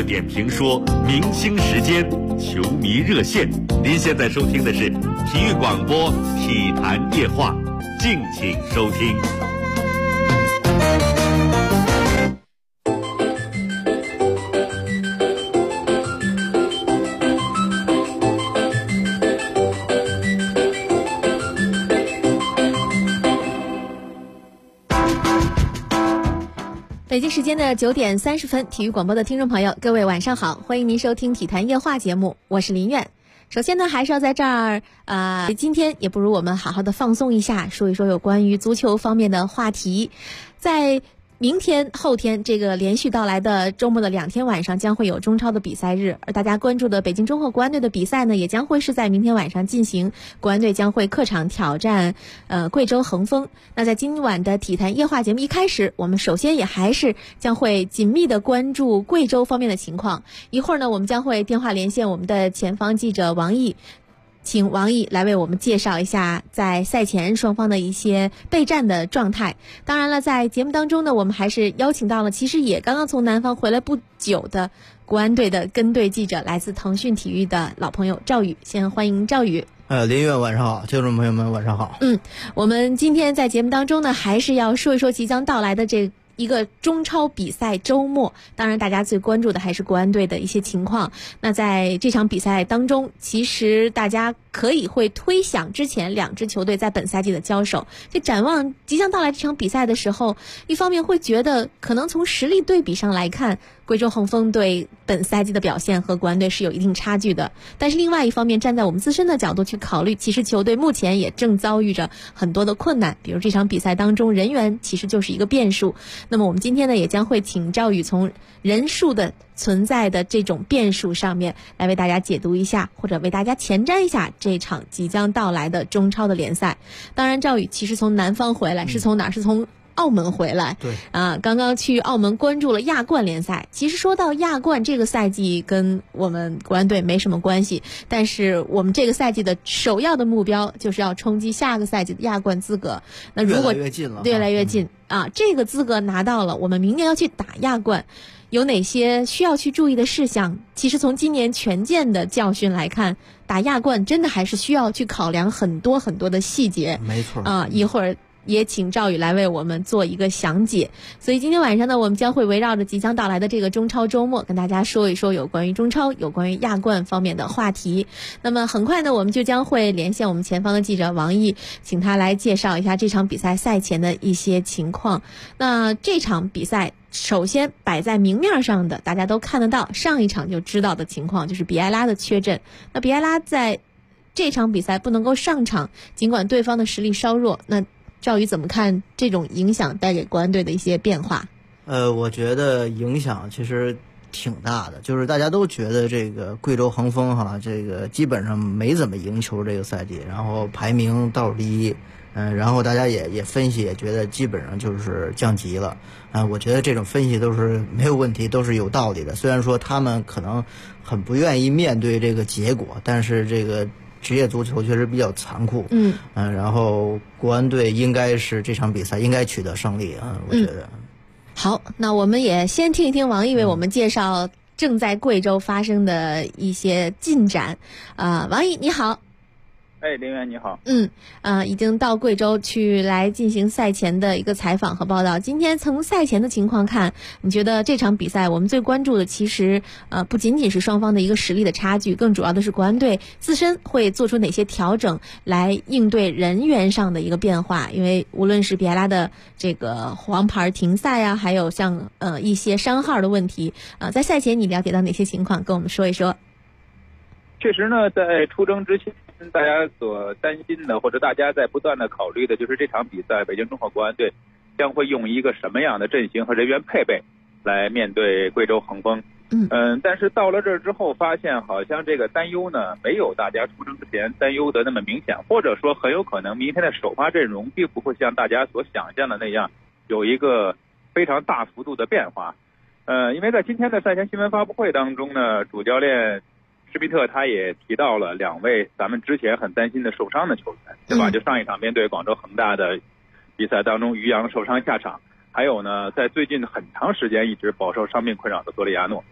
点评说，明星时间，球迷热线。您现在收听的是体育广播体坛夜话，敬请收听。 北京时间的9点30分，体育广播的听众朋友，各位晚上好，欢迎您收听体坛夜话节目，我是林远。首先呢，还是要在这儿今天也不如我们好好的放松一下，说一说有关于足球方面的话题。在明天后天这个连续到来的周末的2天晚上将会有中超的比赛日，而大家关注的北京中赫国安队的比赛呢，也将会是在明天晚上进行，国安队将会客场挑战贵州恒丰。那在今晚的体坛夜话节目一开始，我们首先也还是将会紧密的关注贵州方面的情况。一会儿呢，我们将会电话连线我们的前方记者王毅，请王毅来为我们介绍一下在赛前双方的一些备战的状态。当然了，在节目当中呢，我们还是邀请到了其实也刚刚从南方回来不久的国安队的跟队记者，来自腾讯体育的老朋友赵宇。先欢迎赵宇。 林月晚上好，听众朋友们晚上好。 我们今天在节目当中呢，还是要说一说即将到来的这一个中超比赛周末，当然大家最关注的还是国安队的一些情况。那在这场比赛当中，其实大家可以会推想之前2支球队在本赛季的交手，就展望即将到来这场比赛的时候，一方面会觉得可能从实力对比上来看，贵州恒丰队本赛季的表现和国安队是有一定差距的，但是另外一方面站在我们自身的角度去考虑，其实球队目前也正遭遇着很多的困难，比如这场比赛当中人员其实就是一个变数。那么我们今天呢，也将会请赵宇从人数的存在的这种变数上面来为大家解读一下，或者为大家前瞻一下这场即将到来的中超的联赛。当然赵宇其实从南方回来，是从哪儿？是从澳门回来。 对刚刚去澳门关注了亚冠联赛。其实说到亚冠，这个赛季跟我们国安队没什么关系，但是我们这个赛季的首要的目标就是要冲击下个赛季的亚冠资格。那如果越来越近了， 越来越近这个资格拿到了，我们明年要去打亚冠，有哪些需要去注意的事项？其实从今年权健的教训来看，打亚冠真的还是需要去考量很多很多的细节。 没错一会儿也请赵宇来为我们做一个详解。所以今天晚上呢，我们将会围绕着即将到来的这个中超周末，跟大家说一说有关于中超、有关于亚冠方面的话题。那么很快呢，我们就将会连线我们前方的记者王毅，请他来介绍一下这场比赛赛前的一些情况。那这场比赛首先摆在明面上的，大家都看得到，上一场就知道的情况就是比埃拉的缺阵。那比埃拉在这场比赛不能够上场，尽管对方的实力稍弱，那赵宇怎么看这种影响带给国安队的一些变化？ 我觉得影响其实挺大的，就是大家都觉得这个贵州恒丰这个基本上没怎么赢球这个赛季，然后排名倒数第一，然后大家也分析，也觉得基本上就是降级了。我觉得这种分析都是没有问题，都是有道理的。虽然说他们可能很不愿意面对这个结果，但是这个职业足球确实比较残酷。然后国安队应该是这场比赛应该取得胜利我觉得。 好，那我们也先听一听王毅为我们介绍正在贵州发生的一些进展。王毅你好。 林源你好。 已经到贵州去来进行赛前的一个采访和报道。今天从赛前的情况看，你觉得这场比赛我们最关注的其实不仅仅是双方的一个实力的差距，更主要的是国安队自身会做出哪些调整来应对人员上的一个变化。因为无论是比埃拉的这个黄牌停赛还有像一些伤号的问题在赛前你了解到哪些情况，跟我们说一说。 确实呢，在出征之前，大家所担心的，或者大家在不断的考虑的，就是这场比赛北京中赫国安队将会用一个什么样的阵型和人员配备来面对贵州恒丰。但是到了这儿之后，发现好像这个担忧呢，没有大家出征之前担忧的那么明显，或者说很有可能明天的首发阵容并不会像大家所想象的那样有一个非常大幅度的变化。因为在今天的赛前新闻发布会当中呢，主教练施皮特他也提到了2位咱们之前很担心的受伤的球员，对吧？就上一场面对广州恒大的比赛当中，于洋受伤下场，还有呢，在最近很长时间一直饱受伤病困扰的多利亚诺。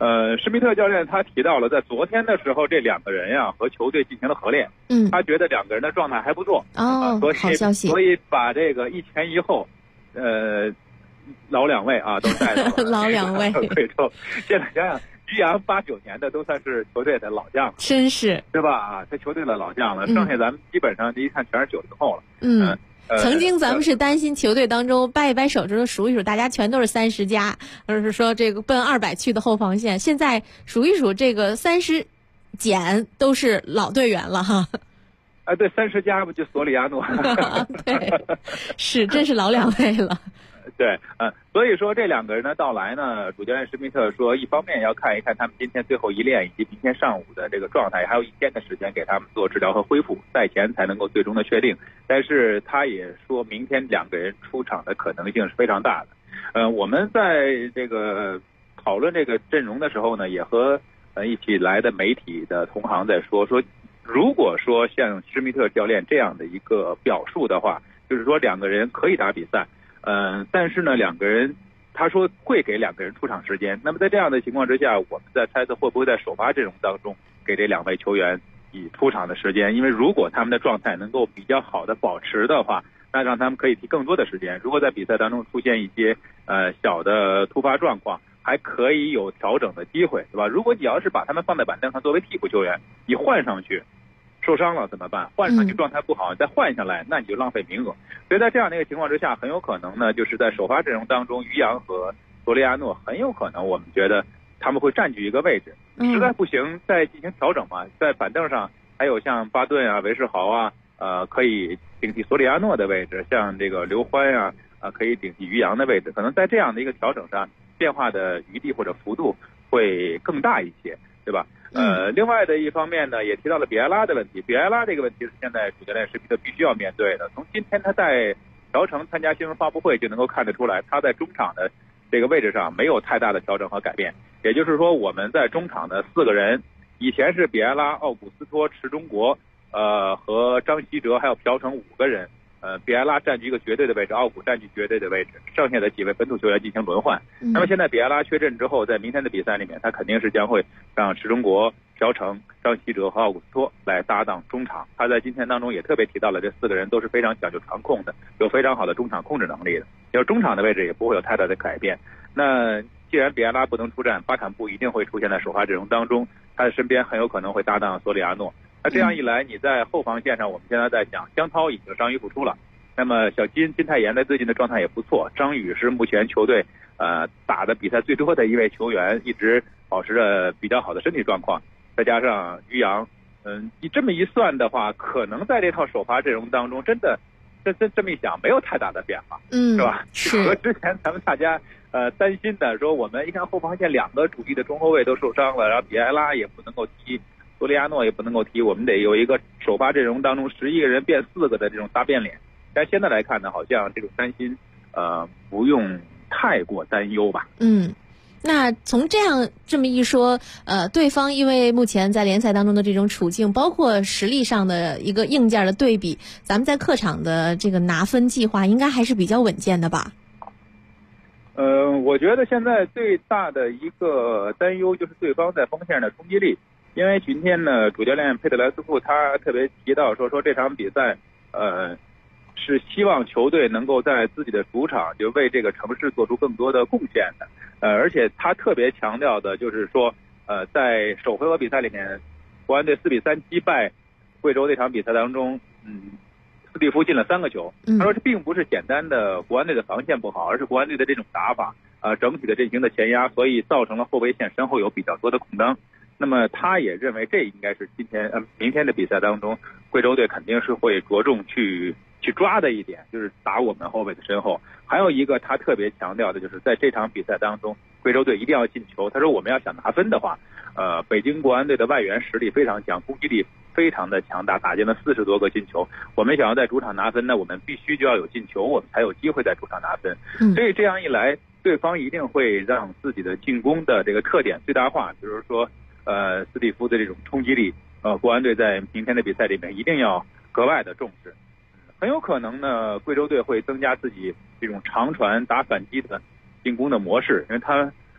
施密特教练他提到了，在昨天的时候，这两个人呀和球队进行了合练，他觉得两个人的状态还不错， 好消息， 所以把这个一前一后，老两位啊都带到了老两位贵州。现在想想，于洋89年的都算是球队的老将了， 真是对吧？这球队的老将了，剩下咱们基本上一看全是90后了。 曾经咱们是担心球队当中掰一掰手指头数一数，大家全都是30加，而是说这个奔200去的后防线。现在数一数，这个30减都是老队员了哈。 对，30加不就索里亚诺？ 对，是，真是老两位了。 对，所以说这两个人的到来呢，主教练施密特说，一方面要看一看他们今天最后一练以及明天上午的这个状态，还有1天的时间给他们做治疗和恢复，赛前才能够最终的确定。但是他也说明天两个人出场的可能性是非常大的。我们在这个讨论这个阵容的时候呢，也和一起来的媒体的同行在说，如果说像施密特教练这样的一个表述的话，就是说两个人可以打比赛。但是呢，两个人他说会给两个人出场时间。那么在这样的情况之下，我们在猜测会不会在首发阵容当中给这两位球员以出场的时间？因为如果他们的状态能够比较好的保持的话，那让他们可以踢更多的时间。如果在比赛当中出现一些小的突发状况，还可以有调整的机会，对吧？如果你要是把他们放在板凳上作为替补球员，你换上去受伤了怎么办？换上去状态不好，再换下来，那你就浪费名额。所以在这样的一个情况之下，很有可能呢，就是在首发阵容当中，于洋和索利亚诺很有可能，我们觉得他们会占据一个位置。实在不行再进行调整嘛。在板凳上还有像巴顿啊、韦世豪啊，可以顶替索里亚诺的位置，像这个刘欢啊，可以顶替于洋的位置。可能在这样的一个调整上，变化的余地或者幅度会更大一些，对吧？另外的一方面呢，也提到了比埃拉的问题。比埃拉这个问题是现在主教练施密特必须要面对的。从今天他在调城参加新闻发布会就能够看得出来，他在中场的这个位置上没有太大的调整和改变。也就是说，我们在中场的4个人，以前是比埃拉、奥古斯托、池中国，和张稀哲还有朴成5个人。比埃拉占据一个绝对的位置，奥古占据绝对的位置，剩下的几位本土球员进行轮换。那么现在比埃拉缺阵之后，在明天的比赛里面，他肯定是将会让池中国、朴成、张稀哲和奥古斯托来搭档中场。他在今天当中也特别提到了，这4个人都是非常讲究传控的，有非常好的中场控制能力的，就是中场的位置也不会有太大的改变。那既然比埃拉不能出战，巴坎布一定会出现在首发阵容当中，他的身边很有可能会搭档索里亚诺。那这样一来，你在后防线上，我们现在在讲江涛已经伤愈复出了，那么小金泰妍在最近的状态也不错，张宇是目前球队打的比赛最多的一位球员，一直保持着比较好的身体状况，再加上于洋，你这么一算的话，可能在这套首发阵容当中，真的这么一想，没有太大的变化，是吧？ 是和之前咱们大家担心的说，我们一看后防线2个主力的中后卫都受伤了，然后比埃拉也不能够踢，索利亚诺也不能够踢，我们得有一个首发阵容当中11个人变4个的这种大变脸。但现在来看呢，好像这种担心不用太过担忧吧。 那从这么一说，对方因为目前在联赛当中的这种处境，包括实力上的一个硬件的对比，咱们在客场的这个拿分计划应该还是比较稳健的吧？ 我觉得现在最大的一个担忧就是对方在锋线上的冲击力，因为今天呢，主教练佩德莱斯库他特别提到说这场比赛，是希望球队能够在自己的主场就为这个城市做出更多的贡献的。而且他特别强调的就是说，在首回合比赛里面，国安队4比3击败贵州这场比赛当中，斯蒂夫进了3个球。他说这并不是简单的国安队的防线不好，而是国安队的这种打法，整体的阵型的前压，所以造成了后卫线身后有比较多的空当。那么他也认为这应该是明天的比赛当中，贵州队肯定是会着重去抓的一点，就是打我们后卫的身后。还有一个他特别强调的就是在这场比赛当中，贵州队一定要进球。他说我们要想拿分的话，北京国安队的外援实力非常强，攻击力非常的强大，打进了40多个进球。我们想要在主场拿分，那我们必须就要有进球，我们才有机会在主场拿分。所以这样一来，对方一定会让自己的进攻的这个特点最大化，比如说斯蒂夫的这种冲击力，国安队在明天的比赛里面一定要格外的重视。很有可能呢，贵州队会增加自己这种长传打反击的进攻的模式，因为他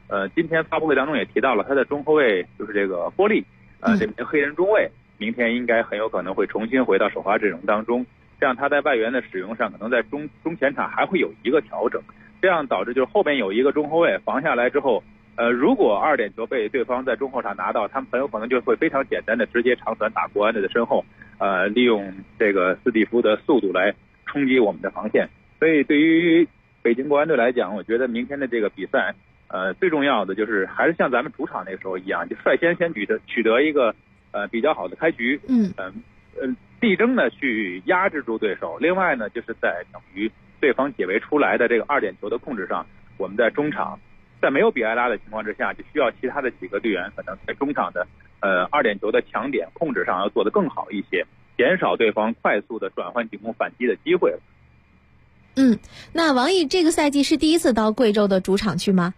今天发布会当中也提到了他的中后卫就是这个波利，这名黑人中卫，明天应该很有可能会重新回到首发阵容当中，这样他在外援的使用上可能在中前场还会有一个调整，这样导致就是后边有一个中后卫防下来之后，如果2点球被对方在中后场拿到，他们很有可能就会非常简单的直接长传打国安队的身后，利用这个斯蒂夫的速度来冲击我们的防线。所以对于北京国安队来讲，我觉得明天的这个比赛，最重要的就是还是像咱们主场那个时候一样，就率先取得一个比较好的开局，力争呢去压制住对手。另外呢，就是在等于对方解围出来的这个2点球的控制上，我们在中场在没有比埃拉的情况之下，就需要其他的几个队员可能在中场的2点球的强点控制上要做得更好一些，减少对方快速的转换进攻反击的机会。 那王毅这个赛季是第一次到贵州的主场去吗？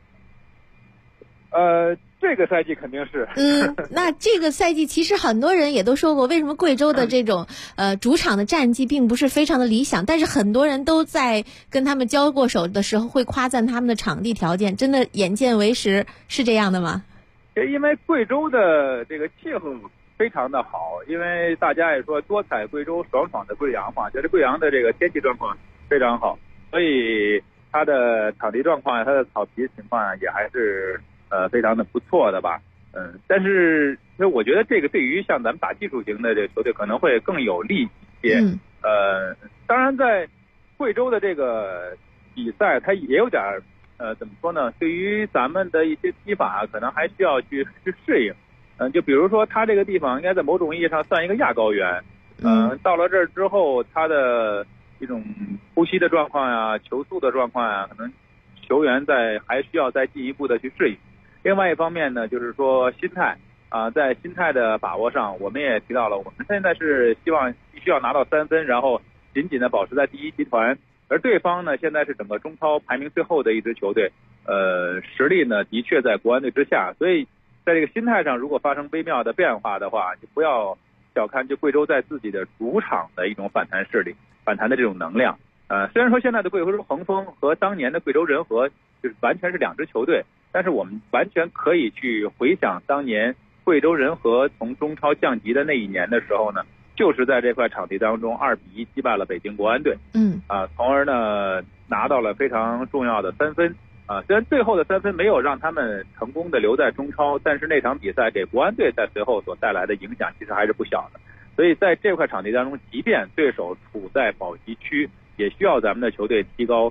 这个赛季肯定是。 那这个赛季其实很多人也都说过，为什么贵州的这种主场的战绩并不是非常的理想，但是很多人都在跟他们交过手的时候会夸赞他们的场地条件，真的眼见为实，是这样的吗？ 因为贵州的这个气候非常的好，因为大家也说多采贵州，爽爽的贵阳嘛，就是贵阳的这个天气状况非常好，所以它的场地状况、它的草皮情况也还是非常的不错的吧。但是我觉得这个对于像咱们打技术型的这个球队可能会更有利一些。当然在贵州的这个比赛，它也有点怎么说呢？对于咱们的一些踢法，可能还需要去适应。就比如说，它这个地方应该在某种意义上算一个亚高原。到了这儿之后，它的一种呼吸的状况呀、球速的状况呀，可能球员还需要再进一步的去适应。另外一方面呢，就是说心态在心态的把握上，我们也提到了，我们现在是希望必须要拿到3分，然后紧紧的保持在第一集团。而对方呢，现在是整个中超排名最后的一支球队，实力呢的确在国安队之下，所以在这个心态上，如果发生微妙的变化的话，就不要小看就贵州在自己的主场的一种反弹势力、反弹的这种能量。虽然说现在的贵州恒丰和当年的贵州人和就是完全是2支球队，但是我们完全可以去回想当年贵州人和从中超降级的那一年的时候呢，就是在这块场地当中2-1击败了北京国安队，从而呢拿到了非常重要的3分。虽然最后的3分没有让他们成功的留在中超，但是那场比赛给国安队在随后所带来的影响其实还是不小的。所以在这块场地当中，即便对手处在保级区，也需要咱们的球队提高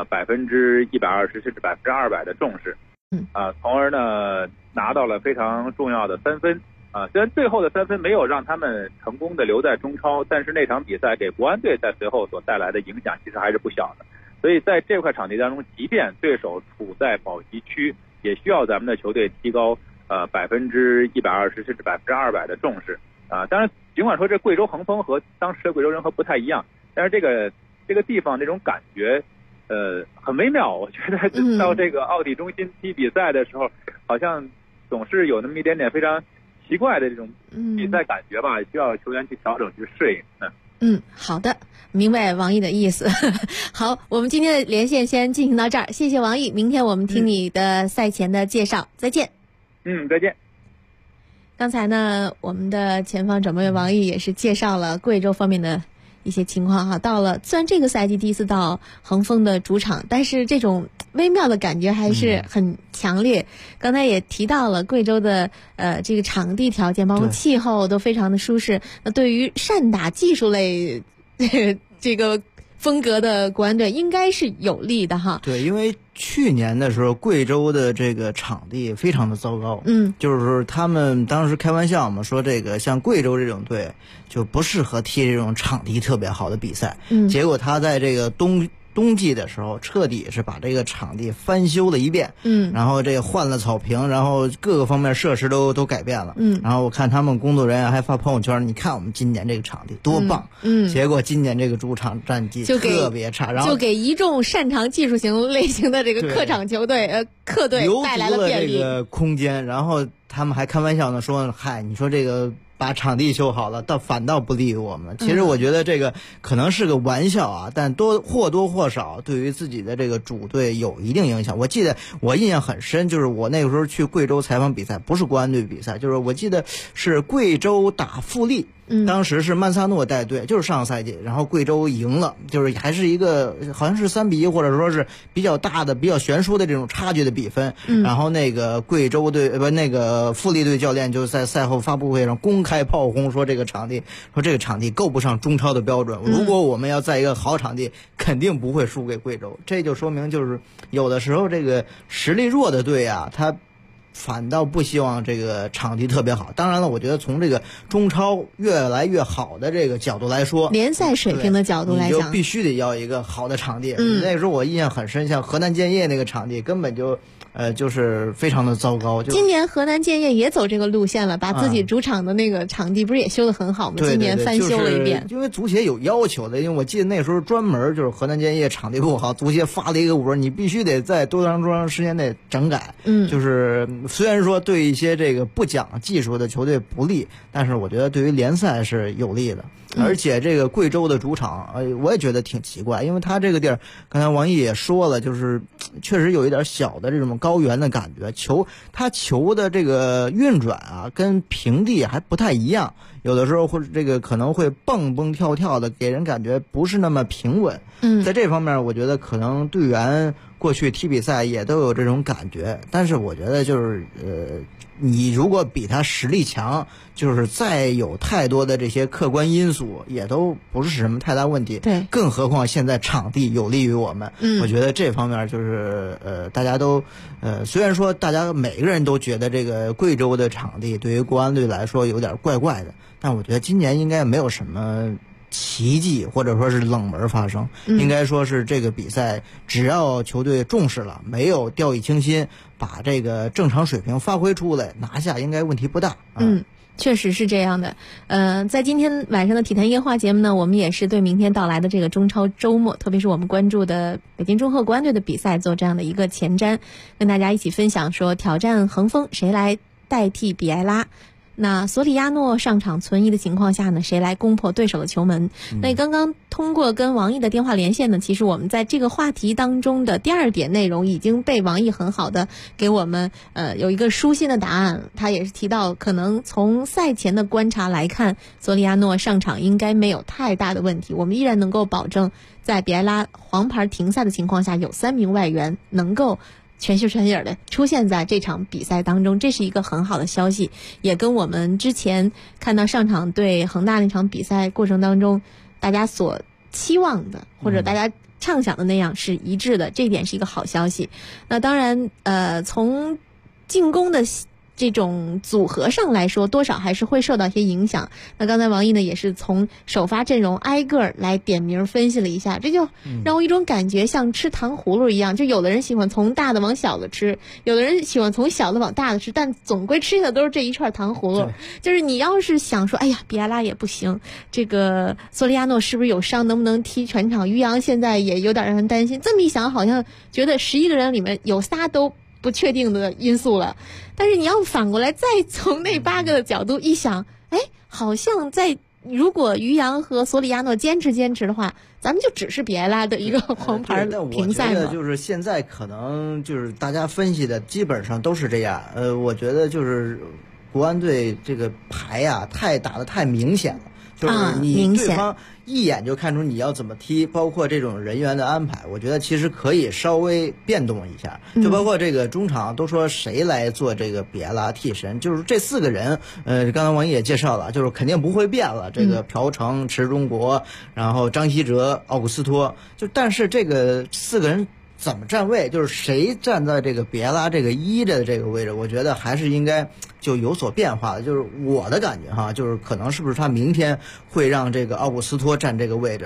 120%甚至200%的重视，从而呢拿到了非常重要的3分。虽然最后的3分没有让他们成功的留在中超，但是那场比赛给国安队在随后所带来的影响其实还是不小的。所以在这块场地当中，即便对手处在保级区，也需要咱们的球队提高120%甚至200%的重视。当然，尽管说这贵州恒丰和当时的贵州人和不太一样，但是这个地方那种感觉很微妙。我觉得到这个奥体中心踢比赛的时候，好像总是有那么一点点非常奇怪的这种比赛感觉吧，需要球员去调整去适应。 好的，明白王毅的意思。好，我们今天的连线先进行到这儿，谢谢王毅，明天我们听你的赛前的介绍，再见。 再见。 刚才呢，我们的前方转播员王毅也是介绍了贵州方面的一些情况哈。到了，虽然这个赛季第一次到恒丰的主场，但是这种微妙的感觉还是很强烈。刚才也提到了贵州的这个场地条件，包括气候都非常的舒适。那对于善打技术类这个风格的国安队应该是有利的哈。 对，因为去年的时候贵州的这个场地非常的糟糕，就是他们当时开玩笑嘛，说这个像贵州这种队就不适合踢这种场地特别好的比赛，结果他在这个冬季的时候彻底是把这个场地翻修了一遍，然后这个换了草坪，然后各个方面设施都改变了，然后我看他们工作人员还发朋友圈，你看我们今年这个场地多棒，结果今年这个主场战绩特别差，然后就给一众擅长技术型类型的这个客场球队客队带来了便利， 留足了这个空间，然后他们还开玩笑呢说，嗨，你说这个把场地修好了，反倒不利于我们。其实我觉得这个可能是个玩笑啊，但或多或少对于自己的这个主队有一定影响。我记得我印象很深，就是我那个时候去贵州采访比赛，不是国安队比赛，就是我记得是贵州打富力。当时是曼萨诺带队，就是上个赛季，然后贵州赢了，就是还是一个好像是3-1，或者说是比较大的、比较悬殊的这种差距的比分。然后那个贵州队那个富力队教练就在赛后发布会上公开炮轰，说这个场地够不上中超的标准。如果我们要在一个好场地，肯定不会输给贵州。这就说明就是有的时候这个实力弱的队啊，他反倒不希望这个场地特别好。当然了，我觉得从这个中超越来越好的这个角度来说， 联赛水平的角度来讲， 你就必须得要一个好的场地。那个时候我印象很深，像河南建业那个场地根本就就是非常的糟糕。 今年河南建业也走这个路线了，把自己主场的那个场地不是也修得很好吗？今年翻修了一遍。 因为足协有要求的，因为我记得那时候专门就是河南建业场地不好，足协发了一个文，你必须得在多长时间内整改。就是虽然说对一些这个不讲技术的球队不利，但是我觉得对于联赛是有利的。而且这个贵州的主场，我也觉得挺奇怪，因为他这个地儿，刚才王毅也说了，就是确实有一点小的这种高原的感觉，球的这个运转啊，跟平地还不太一样，有的时候会这个可能会蹦蹦跳跳的，给人感觉不是那么平稳。在这方面，我觉得可能队员过去踢比赛也都有这种感觉，但是我觉得就是你如果比他实力强，就是再有太多的这些客观因素，也都不是什么太大问题。 对， 更何况现在场地有利于我们。我觉得这方面就是大家都虽然说大家每个人都觉得这个贵州的场地对于国安队来说有点怪怪的，但我觉得今年应该没有什么奇迹或者说是冷门发生。应该说是这个比赛只要球队重视了，没有掉以轻心，把这个正常水平发挥出来，拿下应该问题不大。 确实是这样的。在今天晚上的体坛夜话节目呢，我们也是对明天到来的这个中超周末，特别是我们关注的北京中赫国安队的比赛做这样的一个前瞻，跟大家一起分享说挑战恒丰谁来代替比埃拉。那索里亚诺上场存疑的情况下呢，谁来攻破对手的球门？那刚刚通过跟王毅的电话连线呢，其实我们在这个话题当中的第二点内容已经被王毅很好的给我们有一个舒心的答案。他也是提到，可能从赛前的观察来看，索里亚诺上场应该没有太大的问题，我们依然能够保证在比埃拉黄牌停赛的情况下，有3名外援能够全心全意的出现在这场比赛当中，这是一个很好的消息，也跟我们之前看到上场对恒大那场比赛过程当中大家所期望的或者大家畅想的那样是一致的，这一点是一个好消息。那当然从进攻的这种组合上来说，多少还是会受到一些影响。那刚才王毅呢也是从首发阵容挨个来点名分析了一下，这就让我一种感觉像吃糖葫芦一样，就有的人喜欢从大的往小的吃，有的人喜欢从小的往大的吃，但总归吃的都是这一串糖葫芦。就是你要是想说，哎呀，比埃拉也不行，这个索里亚诺是不是有伤，能不能踢全场？于洋现在也有点让人担心。这么一想，好像觉得11个人里面有仨都不确定的因素了。但是你要反过来再从那8个的角度一想，好像如果于洋和索里亚诺坚持的话，咱们就只是比埃拉的一个黄牌停赛嘛。 我觉得就是现在可能就是大家分析的基本上都是这样。我觉得就是国安队这个牌啊打得太明显了。就是你对方一眼就看出你要怎么踢，包括这种人员的安排，我觉得其实可以稍微变动一下。就包括这个中场都说谁来做这个比埃拉替身，就是这4个人，刚才王毅也介绍了，就是肯定不会变了。这个朴成、池忠国，然后张稀哲、奥古斯托，但是这个4个人怎么站位，就是谁站在这个比埃拉这个1的这个位置，我觉得还是应该就有所变化的。就是我的感觉哈，就是可能是不是他明天会让这个奥古斯托站这个位置，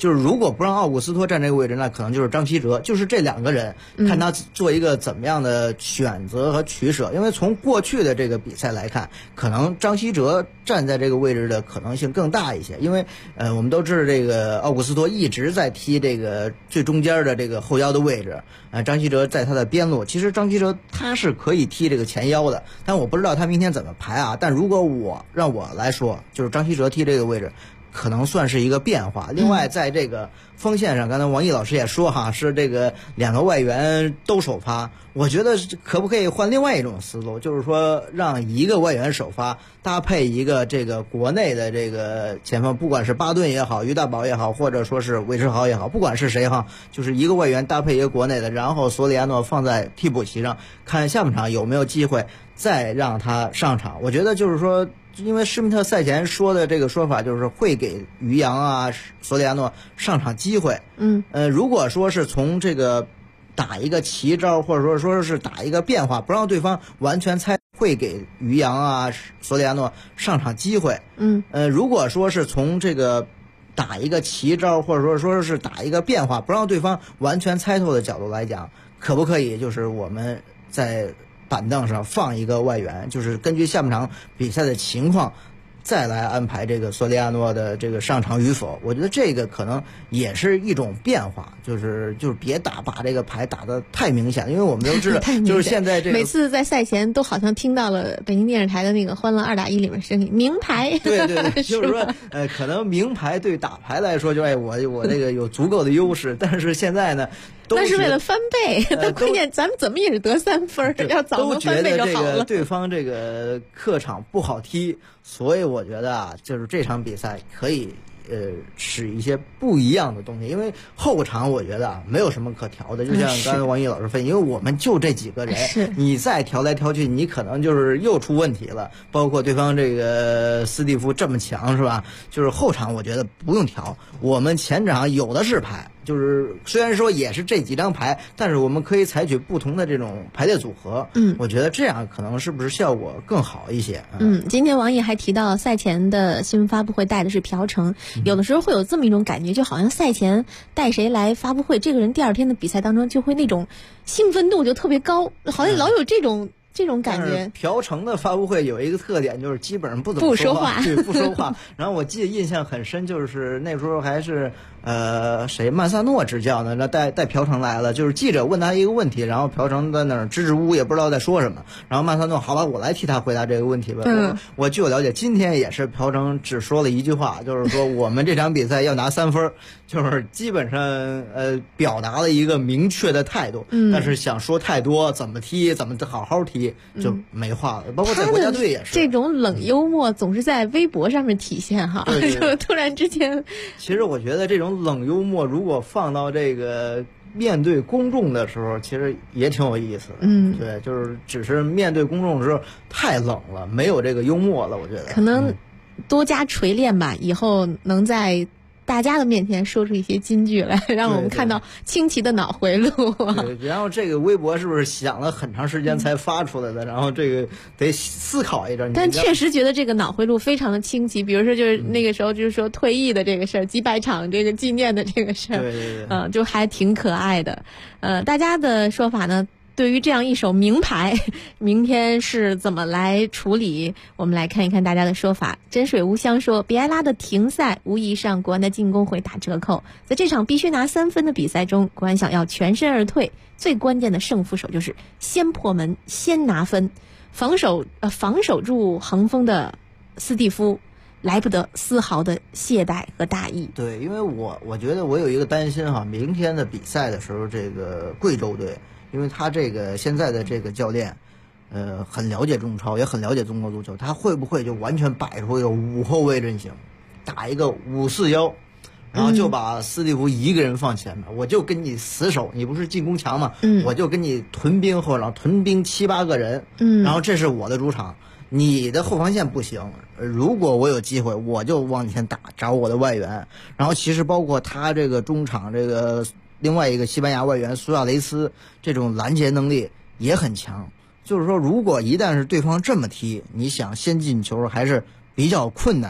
就是如果不让奥古斯托站这个位置，那可能就是张稀哲，就是这2个人，看他做一个怎么样的选择和取舍。因为从过去的这个比赛来看，可能张稀哲站在这个位置的可能性更大一些，因为我们都知道这个奥古斯托一直在踢这个最中间的这个后腰的位置，张稀哲在他的边路。其实张稀哲他是可以踢这个前腰的，但我不知道他明天怎么排啊。但如果让我来说，就是张稀哲踢这个位置可能算是一个变化。另外在这个锋线上，刚才王毅老师也说哈，是这个2个外援都首发，我觉得可不可以换另外一种思路，就是说让1个外援首发，搭配一个这个国内的这个前锋，不管是巴顿也好，于大宝也好，或者说是韦世豪也好，不管是谁哈，就是1个外援搭配1个国内的，然后索里亚诺放在替补席上，看下半场有没有机会再让他上场。我觉得就是说，因为施密特赛前说的这个说法就是会给于洋啊、索里亚诺上场机会。如果说是从这个打一个奇招，或者说是打一个变化，不让对方完全猜，会给于洋啊、索里亚诺上场机会。如果说是从这个打一个奇招，或者说是打一个变化，不让对方完全猜透的角度来讲，可不可以就是我们在板凳上放1个外援，就是根据下半场比赛的情况再来安排这个索里亚诺的这个上场与否。我觉得这个可能也是一种变化，就是别把这个牌打得太明显，因为我们都知道就是现在这个每次在赛前都好像听到了北京电视台的那个欢乐2打1里面声音名牌。 对，就是说可能名牌对打牌来说就我这个有足够的优势，但是现在呢那是为了翻倍，但关键咱们怎么也是得3分，要早能翻倍就好了。 都觉得这个对方这个客场不好踢，所以我觉得啊，就是这场比赛可以使一些不一样的东西，因为后场我觉得啊没有什么可调的，就像刚才王毅老师分析，因为我们就这几个人，你再调来调去，你可能就是又出问题了。包括对方这个斯蒂夫这么强是吧？就是后场我觉得不用调，我们前场有的是牌。就是虽然说也是这几张牌，但是我们可以采取不同的这种排列组合。我觉得这样可能是不是效果更好一些。 今天王毅还提到赛前的新闻发布会带的是朴成，有的时候会有这么一种感觉，就好像赛前带谁来发布会，这个人第2天的比赛当中就会那种兴奋度就特别高，好像老有这种感觉。 朴成的发布会有一个特点，就是基本上不怎么不说话， 对，不说话。然后我记得印象很深，就是那时候还是谁曼萨诺执教呢，那带朴成来了，就是记者问他一个问题，然后朴成在那儿支支吾吾也不知道在说什么，然后曼萨诺好吧，我来替他回答这个问题吧。我据我了解，今天也是朴成只说了一句话，就是说我们这场比赛要拿3分，就是基本上表达了一个明确的态度。但是想说太多，怎么踢，怎么好好踢就没话了。包括在国家队也是。 这种冷幽默总是在微博上面体现哈，就突然之间。 其实我觉得这种冷幽默如果放到这个面对公众的时候，其实也挺有意思的。对，就是只是面对公众的时候太冷了，没有这个幽默了。我觉得可能多加锤炼吧，以后能在大家的面前说出一些金句来，让我们看到清奇的脑回路。 对，然后这个微博是不是想了很长时间才发出来的？然后这个得思考一阵。 但确实觉得这个脑回路非常的清奇，比如说就是那个时候就是说退役的这个事儿，几百场这个纪念的这个事儿， 对， 就还挺可爱的。大家的说法呢？对于这样一手名牌，明天是怎么来处理？我们来看一看大家的说法。真水无香说，比埃拉的停赛无疑让国安的进攻会打折扣。在这场必须拿3分的比赛中，国安想要全身而退，最关键的胜负手就是先破门，先拿分。防守住横风的斯蒂夫来不得丝毫的懈怠和大意。 对，因为我觉得我有一个担心哈，明天的比赛的时候，这个贵州队。因为他这个现在的这个教练，很了解中超，也很了解中国足球，他会不会就完全摆出一个5后卫阵型，打一个5-4-1，然后就把斯蒂夫一个人放前面，我就跟你死守，你不是进攻强吗？我就跟你屯兵后场，屯兵7-8个人，然后这是我的主场，你的后防线不行，如果我有机会，我就往前打，找我的外援，然后其实包括他这个中场这个。另外一个西班牙外援苏亚雷斯，这种拦截能力也很强。就是说，如果一旦是对方这么踢，你想先进球还是比较困难的。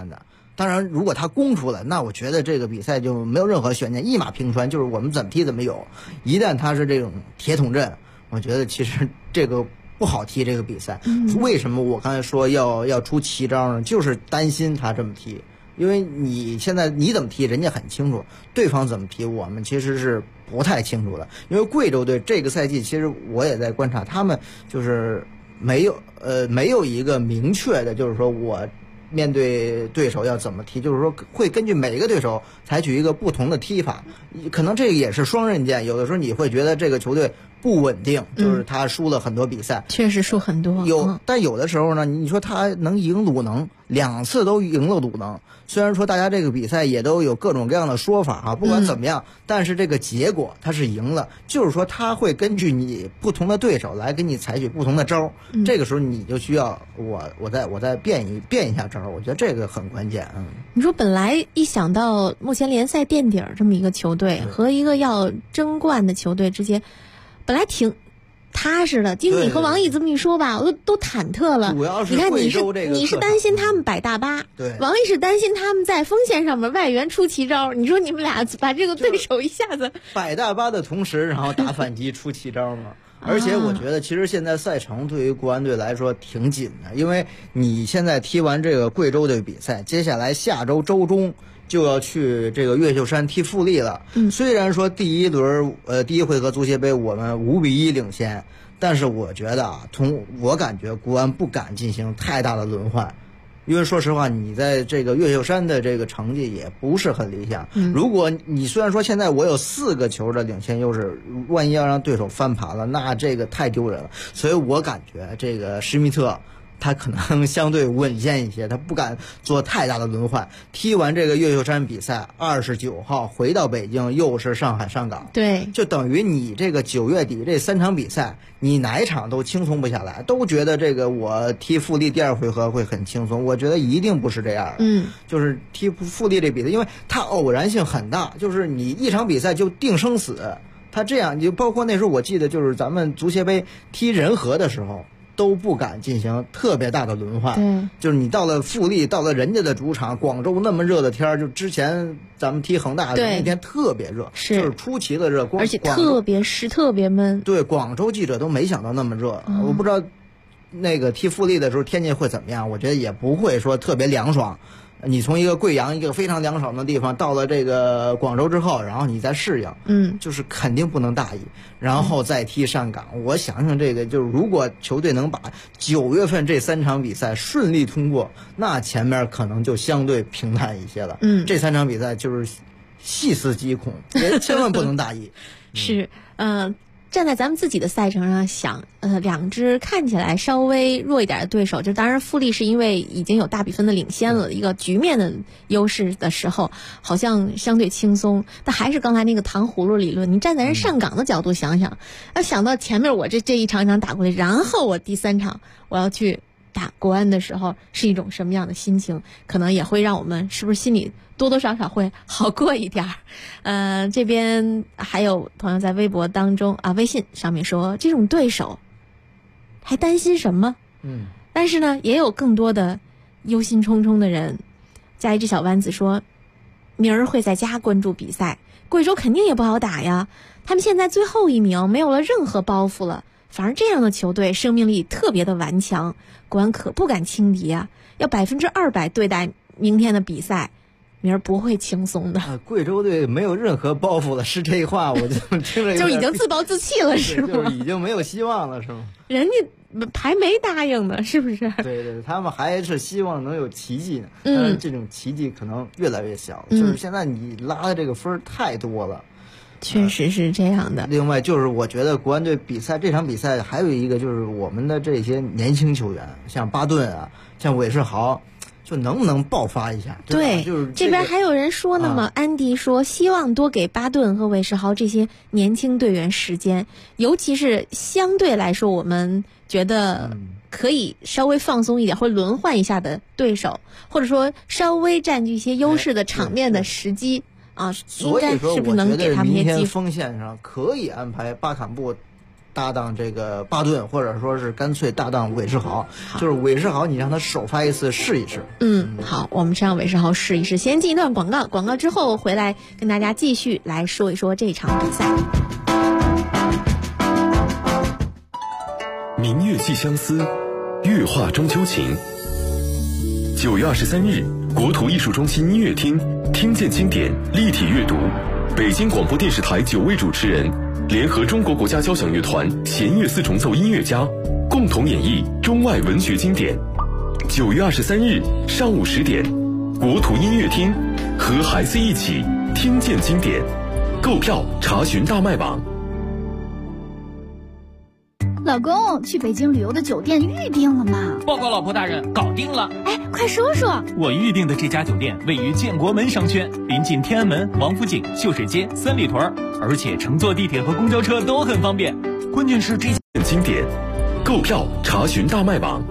当然，如果他攻出来，那我觉得这个比赛就没有任何悬念，一马平川，就是我们怎么踢怎么有。一旦他是这种铁桶阵，我觉得其实这个不好踢这个比赛。为什么我刚才说要出奇招呢？就是担心他这么踢，因为你现在你怎么踢，人家很清楚，对方怎么踢，我们其实是不太清楚的。因为贵州队这个赛季，其实我也在观察，他们就是没有一个明确的，就是说我面对对手要怎么踢，就是说会根据每个对手采取一个不同的踢法，可能这个也是双刃剑。有的时候你会觉得这个球队不稳定，就是他输了很多比赛， 确实输很多。 但有的时候呢，你说他能赢鲁能，2次都赢了鲁能。虽然说大家这个比赛也都有各种各样的说法啊，不管怎么样，但是这个结果他是赢了，就是说他会根据你不同的对手来给你采取不同的招，这个时候你就需要我再变一下招，我觉得这个很关键。 你说本来一想到目前联赛垫底儿这么一个球队和一个要争冠的球队之间，本来挺踏实的，经理和王毅这么一说吧，我都忐忑了。 主要是你看你是担心他们摆大巴， 对， 王毅是担心他们在锋线上面外援出奇招。你说你们俩把这个对手一下子摆大巴的同时，然后打反击出奇招嘛。而且我觉得，其实现在赛程对于国安队来说挺紧的，因为你现在踢完这个贵州队比赛，接下来下周周中就要去这个越秀山踢富力了。虽然说第一回合足协杯我们5-1领先，但是我觉得我感觉国安不敢进行太大的轮换。因为说实话，你在这个越秀山的这个成绩也不是很理想。如果你虽然说现在我有4个球的领先优势，万一要让对手翻盘了，那这个太丢人了。所以我感觉这个施密特他可能相对稳健一些，他不敢做太大的轮换。踢完这个越秀山比赛，29号回到北京，又是上海上港， 对， 就等于你这个9月底这3场比赛，你哪一场都轻松不下来，都觉得这个我踢富力第2回合会很轻松，我觉得一定不是这样的。就是踢富力这比赛，因为它偶然性很大，就是你一场比赛就定生死。他这样，就包括那时候我记得，就是咱们足协杯踢人和的时候，都不敢进行特别大的轮换。就是你到了富力，到了人家的主场广州那么热的天儿，就之前咱们踢恒大的那天特别热，就是出奇的热， 而且特别湿特别闷。 对，广州记者都没想到那么热。我不知道那个踢富力的时候天气会怎么样，我觉得也不会说特别凉爽。你从一个贵阳一个非常凉爽的地方到了这个广州之后，然后你再适应，就是肯定不能大意，然后再踢上港。我想想这个，就是如果球队能把9月份这3场比赛顺利通过，那前面可能就相对平淡一些了。这3场比赛就是细思极恐，千万不能大意。 是，站在咱们自己的赛程上想，2支看起来稍微弱一点的对手，就当然富力是因为已经有大比分的领先了，一个局面的优势的时候，好像相对轻松。但还是刚才那个糖葫芦理论，你站在人上港的角度想想，想到前面我这一场打过来，然后我第3场我要去打国安的时候，是一种什么样的心情？可能也会让我们是不是心里多多少少会好过一点儿。这边还有朋友在微博当中微信上面说，这种对手还担心什么？但是呢，也有更多的忧心忡忡的人。加一只小弯子说，明儿会在家关注比赛，贵州肯定也不好打呀，他们现在最后1名，没有了任何包袱了。反而这样的球队生命力特别的顽强，国安可不敢轻敌啊，要200%对待明天的比赛，明儿不会轻松的。 贵州队没有任何包袱了，是这话我就听着就已经自暴自弃了，是吗？ 就是已经没有希望了，是吗？ 人家还没答应呢，是不是？ 对，他们还是希望能有奇迹呢。但是这种奇迹可能越来越小，就是现在你拉的这个分太多了。 确实是这样的。 另外就是我觉得国安队这场比赛还有一个就是我们的这些年轻球员，像巴顿啊，像韦世豪，就能不能爆发一下？对，就是这边还有人说呢嘛，安迪说希望多给巴顿和韦世豪这些年轻队员时间，尤其是相对来说我们觉得可以稍微放松一点或轮换一下的对手，或者说稍微占据一些优势的场面的时机。 所以说我觉得明天锋线上可以安排巴坎布搭档这个巴顿，或者说是干脆搭档韦世豪。就是韦世豪，你让他首发一次试一试。 好，我们让韦世豪试一试。先进一段广告，广告之后回来跟大家继续来说一说这场比赛。 明月寄相思，月画中秋情。9月23日，国土艺术中心音乐厅听见经典立体阅读，北京广播电视台9位主持人联合中国国家交响乐团弦乐四重奏音乐家共同演绎中外文学经典。9月23日上午10点，国土音乐厅和孩子一起听见经典。购票查询大麦网。 老公，去北京旅游的酒店预定了吗？ 报告老婆大人，搞定了。 哎，快说说。 我预定的这家酒店位于建国门商圈，临近天安门、王府井、秀水街、三里屯，而且乘坐地铁和公交车都很方便。关键是这家经典，购票查询大麦网。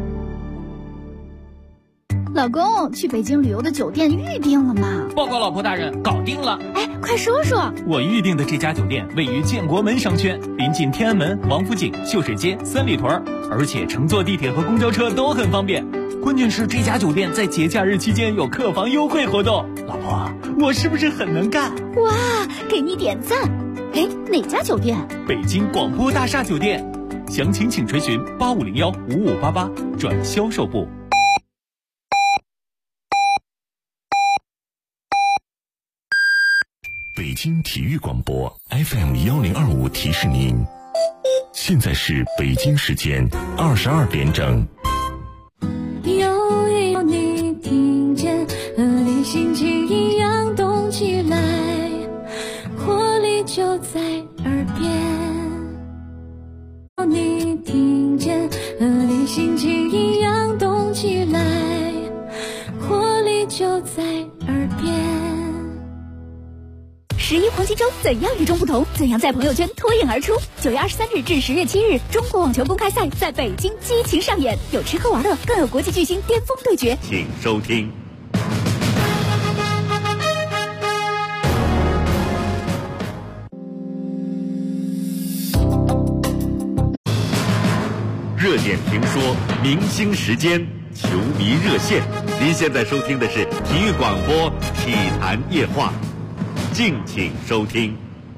老公，去北京旅游的酒店预定了吗？ 报告老婆大人，搞定了。 哎，快说说。 我预定的这家酒店位于建国门商圈，临近天安门、王府井、秀水街、三里屯，而且乘坐地铁和公交车都很方便。关键是这家酒店在节假日期间有客房优惠活动。老婆，我是不是很能干？ 哇，给你点赞。哎，哪家酒店？ 北京广播大厦酒店。详情请垂询8501-5588转销售部。 北京体育广播 FM1025提示您，现在是北京时间22点整。 有你听见，和你心情一样动起来，活力就在耳边。有你听见，和你心情一样动起来，活力就在耳边。 11黄金周怎样与众不同？怎样在朋友圈脱颖而出？9月23日至10月7日，中国网球公开赛在北京激情上演，有吃喝玩乐，更有国际巨星巅峰对决。 请收听。热点评说，明星时间，球迷热线。您现在收听的是体育广播体坛夜话，敬请收听。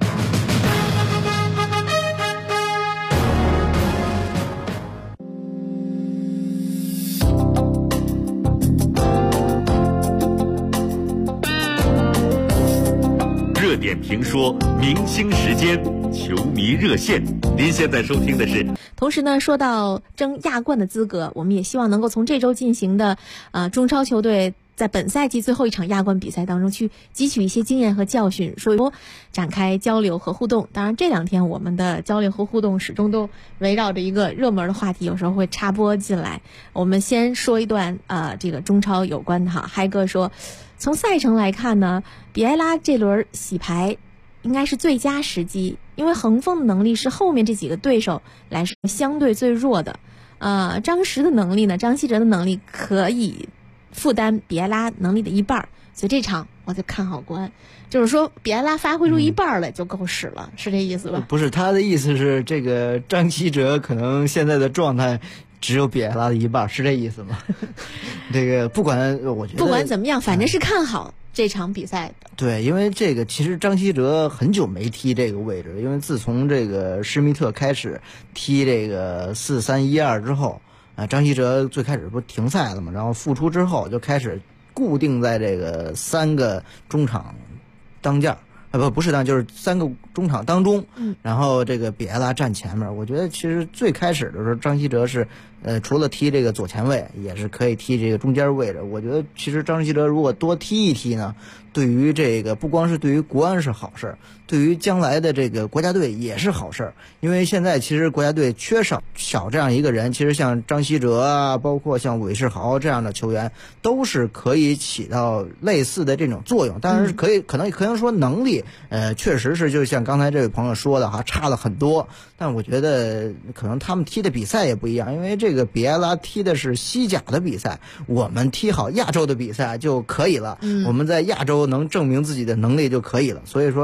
热点评说，明星时间，球迷热线。您现在收听的是。 同时呢，说到争亚冠的资格，我们也希望能够从这周进行的中超球队在本赛季最后一场亚冠比赛当中去汲取一些经验和教训，所以说展开交流和互动。当然这2天我们的交流和互动始终都围绕着一个热门的话题，有时候会插播进来。我们先说一段这个中超有关的哈。嗨哥说，从赛程来看呢，比埃拉这轮洗牌应该是最佳时机，因为恒丰的能力是后面这几个对手来说相对最弱的。张实的能力呢，张稀哲的能力可以负担比埃拉能力的一半，所以这场我就看好关。就是说比埃拉发挥出一半来就够使了，是这意思吧？ 不是，他的意思是这个张稀哲可能现在的状态只有比埃拉的一半，是这意思吗？这个我觉得不管怎么样，反正是看好这场比赛的。 对，因为这个其实张稀哲很久没踢这个位置，因为自从这个施密特开始踢这个4-3-1-2之后，张稀哲最开始不停赛了嘛，然后复出之后就开始固定在这个3个中场当家。不是就是3个中场当中，然后这个比埃拉站前面。我觉得其实最开始的时候，张稀哲是除了踢这个左前卫，也是可以踢这个中间位置。我觉得其实张稀哲如果多踢一踢呢，对于这个不光是对于国安是好事，对于将来的这个国家队也是好事。因为现在其实国家队缺少这样一个人，其实像张稀哲啊，包括像韦世豪这样的球员，都是可以起到类似的这种作用。当然是可能说能力确实是就像刚才这位朋友说的哈，差了很多。但我觉得可能他们踢的比赛也不一样，因为这个比埃拉踢的是西甲的比赛，我们踢好亚洲的比赛就可以了。我们在亚洲能证明自己的能力就可以了。所以说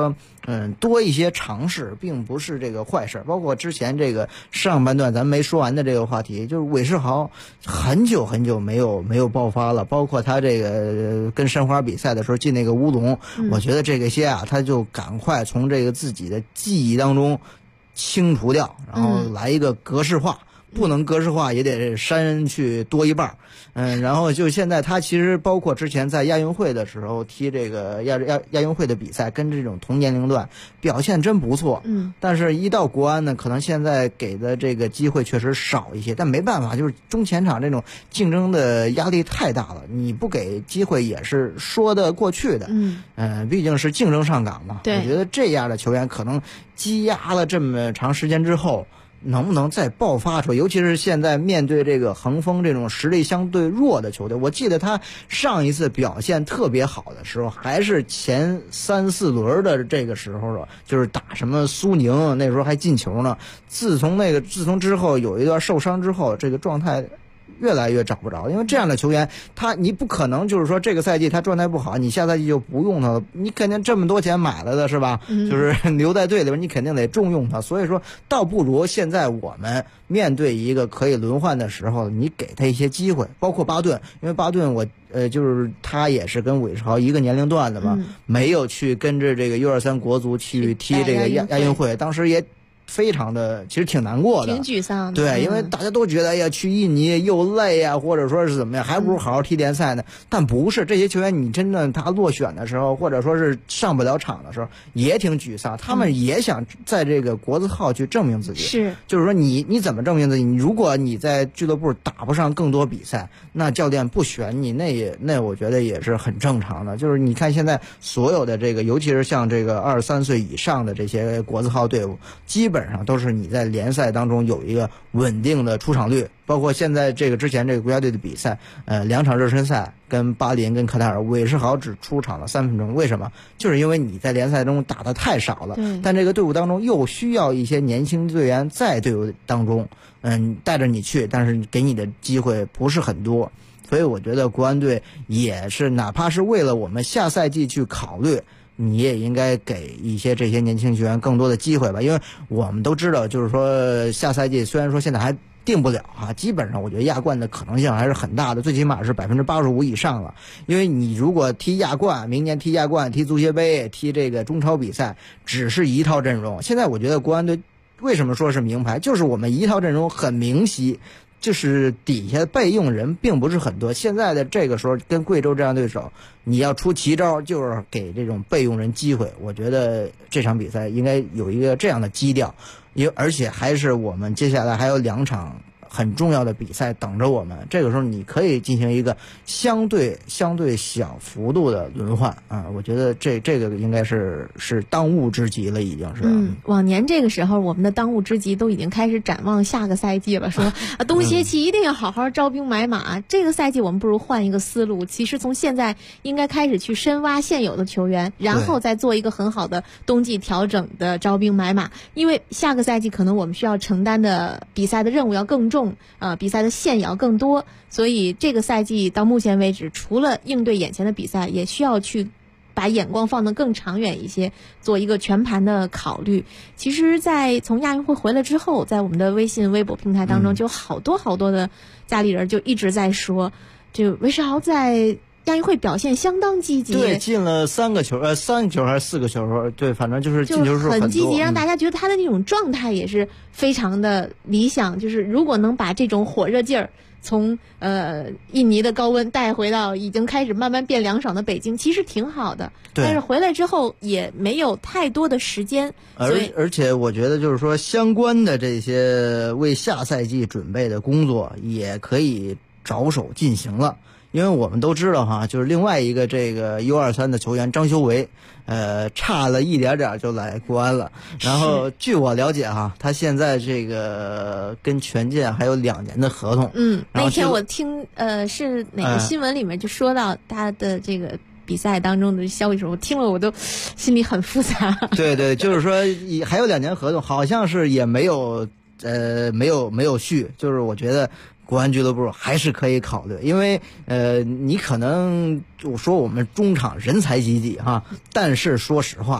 多一些尝试，并不是这个坏事。包括之前这个上半段咱没说完的这个话题，就是韦世豪很久没有爆发了，包括他这个跟申花比赛的时候进那个乌龙，我觉得这个些啊，他就赶快从这个自己的记忆当中清除掉，然后来一个格式化。不能格式化也得删去多一半，然后就现在他其实包括之前在亚运会的时候踢这个亚运会的比赛，跟这种同年龄段表现真不错，但是一到国安呢，可能现在给的这个机会确实少一些，但没办法，就是中前场这种竞争的压力太大了，你不给机会也是说得过去的，毕竟是竞争上岗嘛，我觉得这样的球员可能积压了这么长时间之后。能不能再爆发出来？尤其是现在面对这个恒丰这种实力相对弱的球队，我记得他上一次表现特别好的时候，还是前3、4轮的这个时候了，就是打什么苏宁，那时候还进球呢。自从之后有一段受伤之后，这个状态越来越找不着，因为这样的球员，你不可能就是说这个赛季他状态不好，你下赛季就不用他了，你肯定这么多钱买了的是吧？就是留在队里边，你肯定得重用他。所以说，倒不如现在我们面对一个可以轮换的时候，你给他一些机会，包括巴顿，因为巴顿就是他也是跟韦世豪一个年龄段的嘛，没有去跟着这个U23国足去踢这个亚运会，当时也。非常的，其实挺难过的， 挺沮丧的。 对，因为大家都觉得，哎呀，去印尼又累呀，或者说是怎么样，还不如好好踢联赛呢。但不是，这些球员你真的他落选的时候，或者说是上不了场的时候，也挺沮丧。他们也想在这个国字号去证明自己。是，就是说你怎么证明自己？如果你在俱乐部打不上更多比赛，那教练不选你，那我觉得也是很正常的。就是你看现在所有的这个，尤其是像这个23岁以上的这些国字号队伍，基本上都是你在联赛当中有一个稳定的出场率，包括现在这个之前这个国家队的比赛，2场热身赛跟巴林跟卡塔尔，韦世豪只出场了3分钟，为什么？就是因为你在联赛中打得太少了，但这个队伍当中又需要一些年轻队员在队伍当中，带着你去，但是给你的机会不是很多，所以我觉得国安队也是，哪怕是为了我们下赛季去考虑。你也应该给一些这些年轻球员更多的机会吧，因为我们都知道，就是说下赛季虽然说现在还定不了哈，基本上我觉得亚冠的可能性还是很大的，最起码是85%以上了。因为你如果踢亚冠，明年踢亚冠、踢足协杯、踢这个中超比赛，只是一套阵容。现在我觉得国安队为什么说是名牌，就是我们一套阵容很明晰。就是底下备用人并不是很多，现在的这个时候跟贵州这样对手，你要出奇招，就是给这种备用人机会。我觉得这场比赛应该有一个这样的基调，而且还是我们接下来还有2场很重要的比赛等着我们，这个时候你可以进行一个相对小幅度的轮换啊，我觉得这个应该是当务之急了，已经是。 往年这个时候我们的当务之急都已经开始展望下个赛季了，说冬歇期一定要好好招兵买马，这个赛季我们不如换一个思路，其实从现在应该开始去深挖现有的球员，然后再做一个很好的冬季调整的招兵买马，因为下个赛季可能我们需要承担的比赛的任务要更重。比赛的线也要更多，所以这个赛季到目前为止，除了应对眼前的比赛，也需要去把眼光放得更长远一些，做一个全盘的考虑。其实在从亚运会回来之后，在我们的微信微博平台当中，就好多的家里人就一直在说，这韦世豪在亚运会表现相当积极， 对，进了3个球，3个球还是4个球，对，反正就是进球数很积极，让大家觉得他的那种状态也是非常的理想。就是如果能把这种火热劲儿从印尼的高温带回到已经开始慢慢变凉爽的北京，其实挺好的。但是回来之后也没有太多的时间， 而且我觉得就是说相关的这些为下赛季准备的工作也可以着手进行了。因为我们都知道哈，就是另外一个这个 U23 的球员张修为，差了一点点就来国安了。然后据我了解哈，他现在这个跟权健还有2年的合同。 那天我听是哪个新闻里面就说到他的这个比赛当中的消息时候，我听了我都心里很复杂。 对，就是说还有2年合同，好像是也没有续，就是我觉得。国安俱乐部还是可以考虑，因为你可能我说我们中场人才济济哈，但是说实话，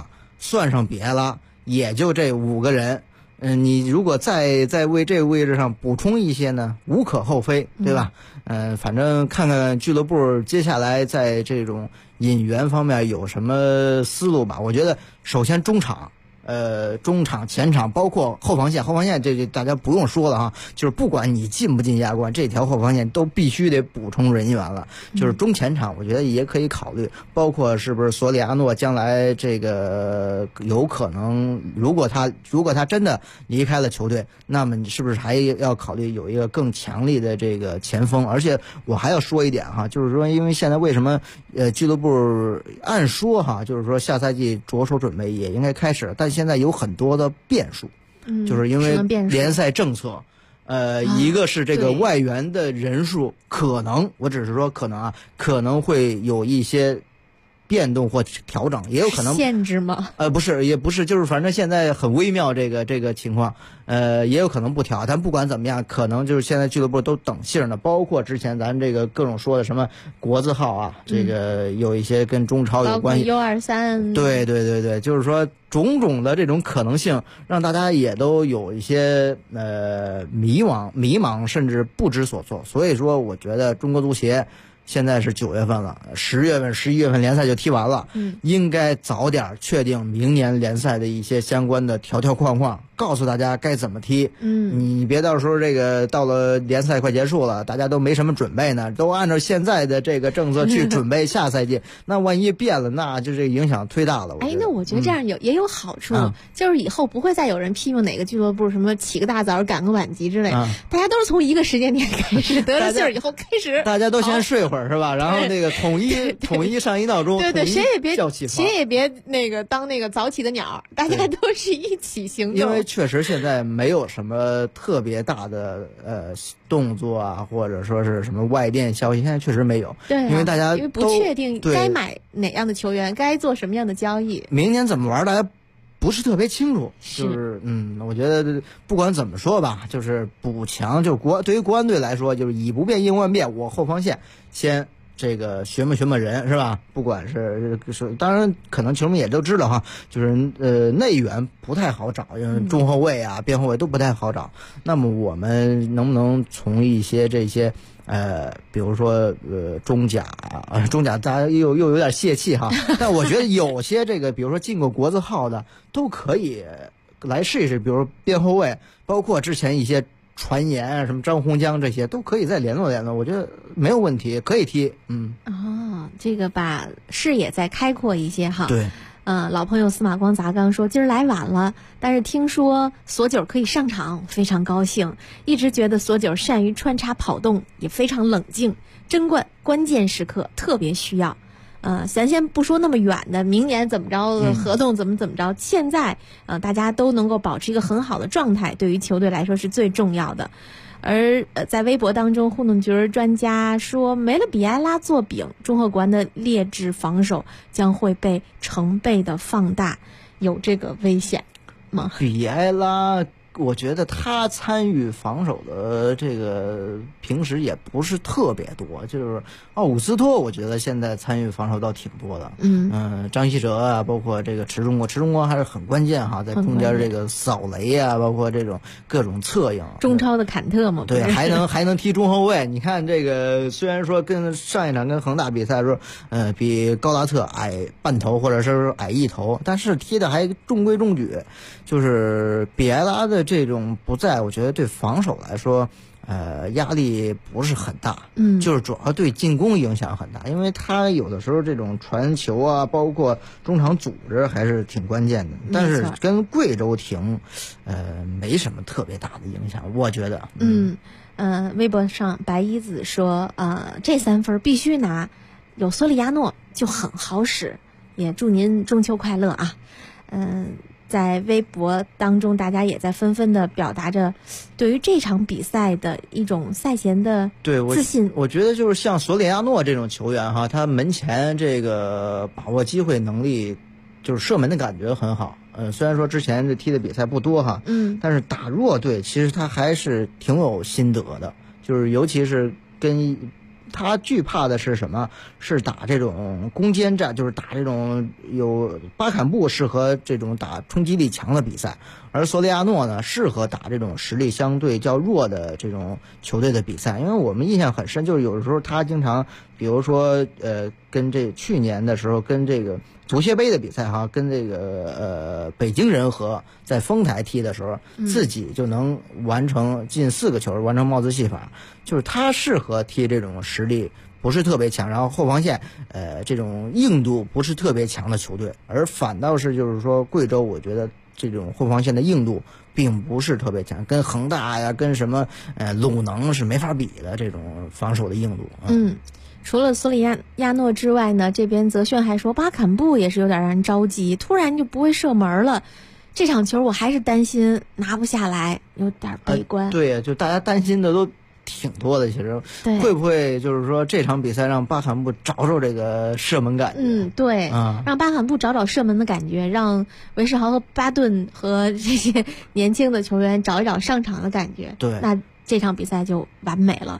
算上比埃拉，也就这5个人。你如果再为这个位置上补充一些呢，无可厚非，对吧？反正看看俱乐部接下来在这种引援方面有什么思路吧。我觉得首先中场、前场，包括后防线这大家不用说了哈，就是不管你进不进亚冠，这条后防线都必须得补充人员了。就是中前场，我觉得也可以考虑，包括是不是索里亚诺将来这个有可能，如果他真的离开了球队，那么你是不是还要考虑有一个更强力的这个前锋？而且我还要说一点哈，就是说，因为现在为什么俱乐部按说哈，就是说下赛季着手准备也应该开始，但现在有很多的变数，就是因为联赛政策，一个是这个外援的人数可能，我只是说可能啊，可能会有一些变动或调整，也有可能限制吗？ 不是，也不是，就是反正现在很微妙这个情况，也有可能不调。但不管怎么样，可能就是现在俱乐部都等信呢，包括之前咱这个各种说的什么国字号啊，这个有一些跟中超有关系，U23，对，就是说种种的这种可能性，让大家也都有一些迷茫，甚至不知所措。所以说，我觉得中国足协现在是9月份了，10月份、11月份联赛就踢完了，应该早点确定明年联赛的一些相关的条框，告诉大家该怎么踢。你别到时候这个到了联赛快结束了，大家都没什么准备呢，都按照现在的这个政策去准备下赛季，那万一变了，那就这个影响忒大了。 那我觉得这样也有好处，就是以后不会再有人批评哪个俱乐部什么起个大早赶个晚集之类，大家都是从一个时间点开始得了信儿以后开始， 大家都先睡会儿是吧？然后那个统一上一闹钟， 对，谁也别那个当那个早起的鸟，大家都是一起行动。 因为确实现在没有什么特别大的动作啊，或者说是什么外电消息，现在确实没有。 对， 因为大家因为不确定该买哪样的球员，该做什么样的交易， 明年怎么玩，大家不是特别清楚。就是我觉得不管怎么说吧，就是补强，就对于国安队来说，就是以不变应万变，我后防线先这个寻摸人是吧？不管是当然可能球迷也都知道哈，就是内援不太好找，因为中后卫啊、边后卫都不太好找。那么我们能不能从一些这些比如说中甲，大家又有点泄气哈，但我觉得有些这个比如说进过国字号的都可以来试一试，比如边后卫，包括之前一些传言啊，什么张洪江这些都可以再联络，我觉得没有问题，可以踢。 这个把视野再开阔一些哈。 对。 老朋友司马光砸缸说今儿来晚了，但是听说索九可以上场，非常高兴。一直觉得索九善于穿插跑动，也非常冷静，关键时刻特别需要。咱先不说那么远的，明年怎么着，合同怎么着，现在大家都能够保持一个很好的状态，对于球队来说是最重要的。而在微博当中，糊弄局儿专家说，没了比埃拉做饼，中赫国安的劣质防守将会被成倍的放大，有这个危险吗？ 比埃拉，我觉得他参与防守的这个平时也不是特别多，就是奥古斯托，我觉得现在参与防守倒挺多的。张稀哲啊，包括这个池中国还是很关键哈，在中间这个扫雷啊，包括这种各种策应。 中超的坎特嘛， 对，还能踢中后卫。你看这个，虽然说跟上一场跟恒大比赛的时候，比高达特矮半头或者是矮一头，但是踢的还中规中矩。就是比埃拉的这种不在，我觉得对防守来说，压力不是很大，就是主要对进攻影响很大，因为他有的时候这种传球啊，包括中场组织还是挺关键的。但是跟贵州廷，没什么特别大的影响，我觉得。 微博上白衣子说，这3分必须拿，有索里亚诺就很好使，也祝您中秋快乐啊。在微博当中，大家也在纷纷的表达着对于这场比赛的一种赛前的自信。 我觉得就是像索里亚诺这种球员哈，他门前这个把握机会能力，就是射门的感觉很好。虽然说之前这踢的比赛不多哈，但是打弱队其实他还是挺有心得的，就是尤其是跟他惧怕的是什么？是打这种攻坚战，就是打这种有巴坎布适合这种打冲击力强的比赛，而索里亚诺呢适合打这种实力相对较弱的这种球队的比赛。因为我们印象很深，就是有时候他经常，比如说跟这去年的时候跟这个足协杯的比赛哈，跟这个北京人和在丰台踢的时候，自己就能完成进4个球，完成帽子戏法，就是他适合踢这种实力不是特别强，然后后防线这种硬度不是特别强的球队，而反倒是就是说贵州，我觉得这种后防线的硬度并不是特别强，跟恒大呀，跟什么鲁能是没法比的这种防守的硬度。 除了索里亚诺之外呢，这边泽炫还说巴坎布也是有点让人着急，突然就不会射门了。这场球我还是担心拿不下来，有点悲观。 对呀，就大家担心的都挺多的，其实会不会就是说这场比赛让巴坎布找找这个射门感觉？ 对，让巴坎布找找射门的感觉，让韦世豪和巴顿和这些年轻的球员找一找上场的感觉。 对， 那这场比赛就完美了。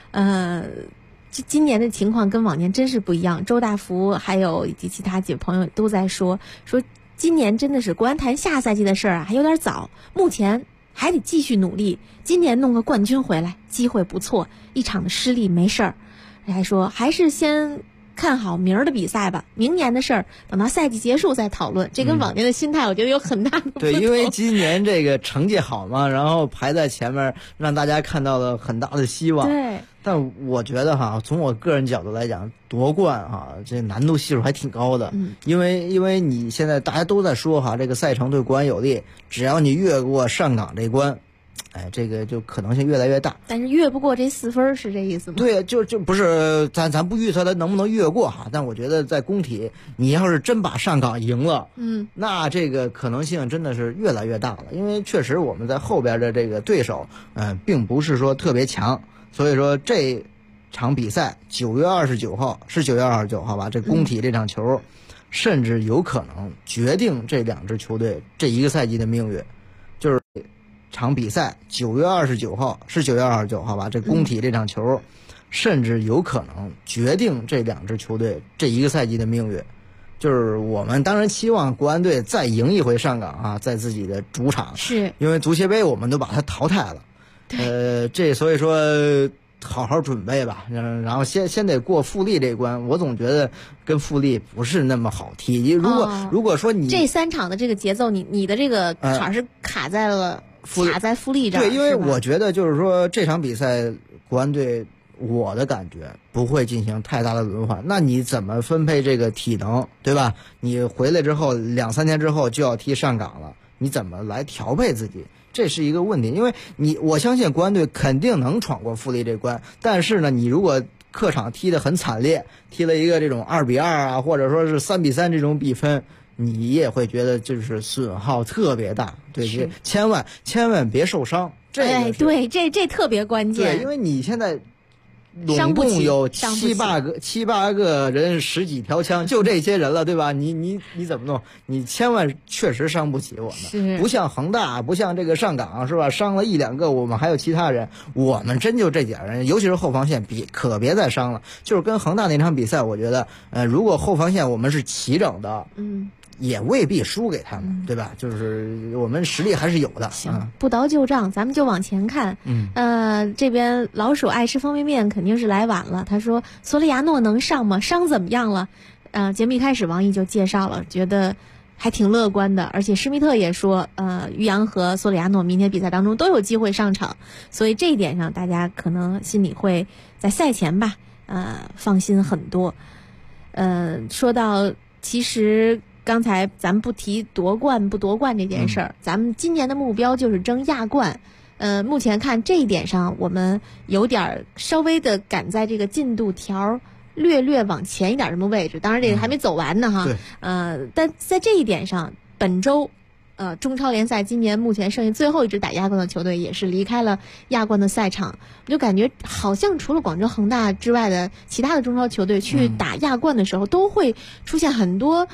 今年的情况跟往年真是不一样。周大福还有以及其他几位朋友都在说今年真的是国安谈下赛季的事儿还有点早，目前还得继续努力，今年弄个冠军回来机会不错，一场的失利没事儿。还说还是先看好明儿的比赛吧，明年的事儿等到赛季结束再讨论。这跟往年的心态我觉得有很大的不同。 对，因为今年这个成绩好嘛，然后排在前面，让大家看到了很大的希望。 对， 但我觉得从我个人角度来讲，夺冠这难度系数还挺高的。因为你现在大家都在说这个赛程对国安有利，只要你越过上港这关，这个就可能性越来越大。 但是越不过这4分是这意思吗？ 对，就不是咱不预测他能不能越过但我觉得在工体，你要是真把上港赢了，那这个可能性真的是越来越大了。因为确实我们在后边的这个对手，并不是说特别强，所以说这场比赛9月29号是9月29号吧？这工体这场球，甚至有可能决定这2支球队这一个赛季的命运，就是场比赛9月29号是9月29号吧？这工体这场球，甚至有可能决定这2支球队这一个赛季的命运。就是我们当然期望国安队再赢一回上港在自己的主场， 是因为足协杯我们都把它淘汰了。所以说好好准备吧，然后先得过富力这关。我总觉得跟富力不是那么好踢。如果说你这3场的这个节奏，你的这个坎是卡在富力这儿。 对，因为我觉得就是说这场比赛国安队，我的感觉不会进行太大的轮换。那你怎么分配这个体能，对吧？你回来之后2-3天之后就要踢上港了，你怎么来调配自己？这是一个问题。因为我相信国安队肯定能闯过富力这关，但是呢，你如果客场踢得很惨烈，踢了一个这种2-2或者说是3-3这种比分，你也会觉得就是损耗特别大。对，千万别受伤。 对，这特别关键。 对，因为你现在拢共有七八个人，10几条枪，就这些人了，对吧？你怎么弄？你千万确实伤不起我们，不像恒大，不像这个上港，是吧？伤了1-2个，我们还有其他人，我们真就这点人，尤其是后防线，可别再伤了。就是跟恒大那场比赛，我觉得，如果后防线我们是齐整的，也未必输给他们，对吧？就是我们实力还是有的。 行，不倒旧账，咱们就往前看。这边老鼠爱吃方便面肯定是来晚了。他说索里亚诺能上吗？伤怎么样了？节目一开始王毅就介绍了，觉得还挺乐观的。而且施密特也说，于洋和索里亚诺明天比赛当中都有机会上场，所以这一点上大家可能心里会在赛前吧，放心很多。说到其实。刚才咱们不提夺冠不夺冠这件事儿，咱们今年的目标就是争亚冠。目前看这一点上，我们有点稍微的赶在这个进度条略往前一点什么位置，当然这个还没走完呢哈。但在这一点上，本周中超联赛今年目前剩下最后一支打亚冠的球队也是离开了亚冠的赛场，我就感觉好像除了广州恒大之外的其他的中超球队去打亚冠的时候，都会出现很多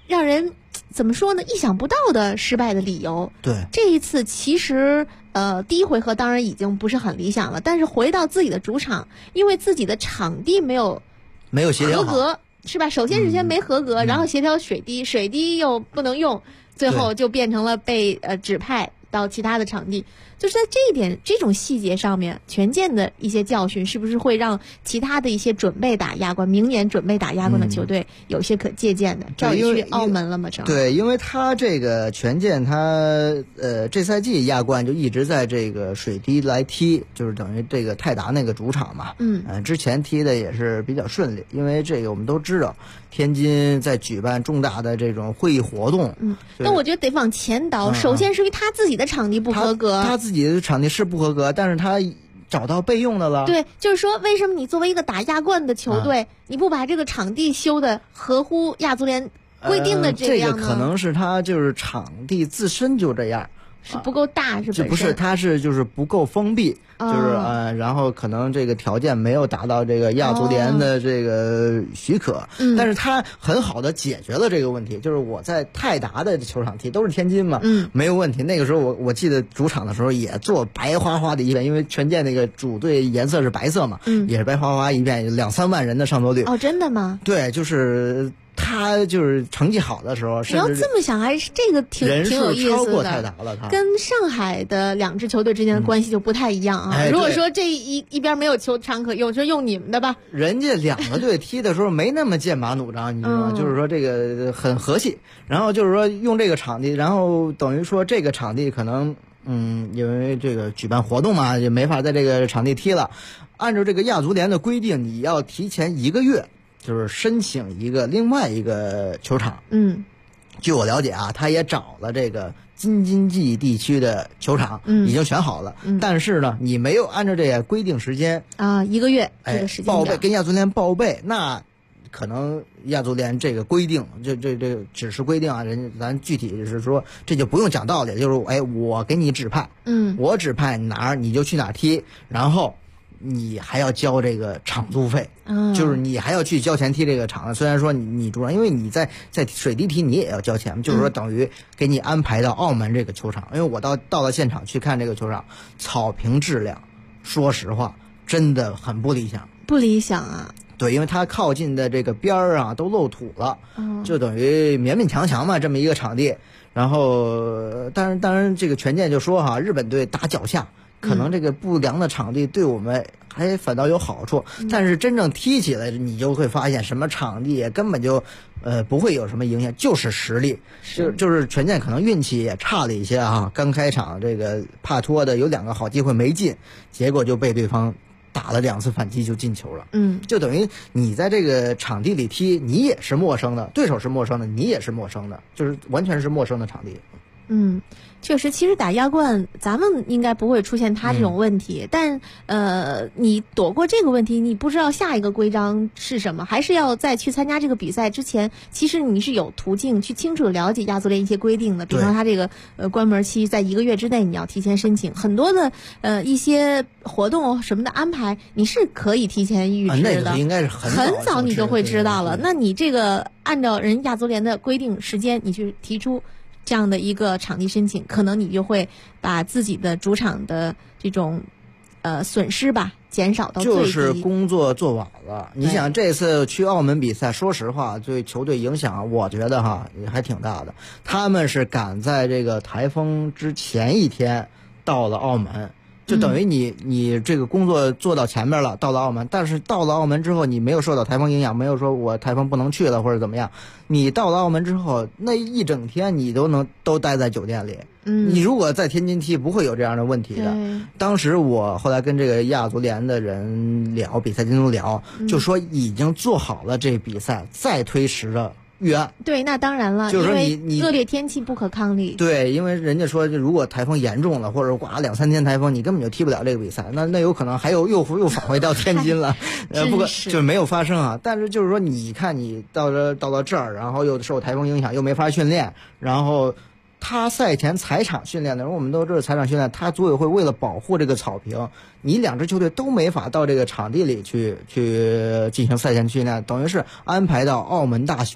让人怎么说呢？意想不到的失败的理由。 对， 这一次其实第一回合当然已经不是很理想了，但是回到自己的主场，因为自己的场地没有协调好合格，是吧？首先是先没合格，然后协调水滴又不能用，最后就变成了被指派到其他的场地。就是在这一点这种细节上面，权健的一些教训是不是会让其他的一些准备打亚冠、明年准备打亚冠的球队有些可借鉴的？这也去澳门了吗？ 对，因为他这个权健他这赛季亚冠就一直在这个水滴来踢，就是等于这个泰达那个主场嘛。之前踢的也是比较顺利，因为这个我们都知道，天津在举办重大的这种会议活动。 但我觉得得往前倒，首先是因为他自己的场地不合格， 他自己的场地是不合格，但是他找到备用的了。 对，就是说为什么你作为一个打亚冠的球队，你不把这个场地修的合乎亚足联规定的这样呢？ 这个可能是他就是场地自身就这样。 是不够大，是不是？它是就是不够封闭，就是然后可能这个条件没有达到这个亚足联的这个许可，但是它很好的解决了这个问题。就是我在泰达的球场踢都是天津嘛，没有问题。那个时候我记得主场的时候也做白花花的一片，因为权健那个主队颜色是白色嘛，也是白花花一片，2-3万人的上座率。 哦，真的吗？ 对，就是他就是成绩好的时候， 你要这么想，还是这个挺有意思的。 人数超过泰达了，他跟上海的2支球队之间的关系就不太一样啊。如果说这一边没有球场可用，就用你们的吧。 人家2个队踢的时候没那么剑拔弩张，你知道吗？就是说这个很和气。然后就是说用这个场地，然后等于说这个场地可能因为这个举办活动嘛，也没法在这个场地踢了。按照这个亚足联的规定，你要提前1个月。就是申请另外一个球场。据我了解啊，他也找了这个京津冀地区的球场，已经选好了。但是呢，你没有按照这个规定时间 1个月这个时间报备，跟亚足联报备，那可能亚足联这个规定，这只是规定啊，咱具体是说这就不用讲道理，就是我给你指派，我指派哪儿你就去哪儿踢，然后你还要交这个场租费，就是你还要去交钱踢这个场。虽然说你主场，因为你在水滴踢你也要交钱，就是说等于给你安排到澳门这个球场。因为我到了现场去看这个球场，草坪质量，说实话真的很不理想。 不理想啊？ 对，因为它靠近的这个边儿啊都漏土了，就等于勉勉强强嘛这么一个场地。然后当然这个权健就说哈，日本队打脚下。可能这个不良的场地对我们还反倒有好处，但是真正踢起来，你就会发现什么场地根本就不会有什么影响，就是实力。就是权健可能运气也差了一些啊，刚开场这个帕托的有2个好机会没进，结果就被对方打了2次反击就进球了。就等于你在这个场地里踢，你也是陌生的，对手是陌生的，你也是陌生的，就是完全是陌生的场地。 确实，其实打亚冠咱们应该不会出现他这种问题，但你躲过这个问题，你不知道下一个规章是什么，还是要在去参加这个比赛之前，其实你是有途径去清楚了解亚足联一些规定的，比方他这个关门期在1个月之内你要提前申请，很多的一些活动什么的安排你是可以提前预知的， 那个应该是很早你就会知道了。那你这个按照人亚足联的规定时间，你去提出这样的一个场地申请，可能你就会把自己的主场的这种损失吧减少到最低。 就是工作做晚了。你想这次去澳门比赛，说实话对球队影响我觉得也还挺大的。他们是赶在这个台风之前一天到了澳门，就等于你这个工作做到前面了，到了澳门，但是到了澳门之后你没有受到台风影响，没有说我台风不能去了或者怎么样，你到了澳门之后那一整天你都待在酒店里。你如果在天津踢不会有这样的问题的。当时我后来跟这个亚足联的人聊，比赛监督聊，就说已经做好了这比赛再推迟的预案。 对，那当然了， 就是说你恶劣天气不可抗力。 对，因为人家说如果台风严重了，或者刮2-3天台风，你根本就踢不了这个比赛，那有可能还又返回到天津了。不过就没有发生啊。但是就是说，你看你到了这儿，然后又受台风影响，又没法训练，然后他赛前踩场训练的时候，我们都知道踩场训练，他组委会为了保护这个草坪，你2支球队都没法到这个场地里去进行赛前训练，等于是安排到澳门大学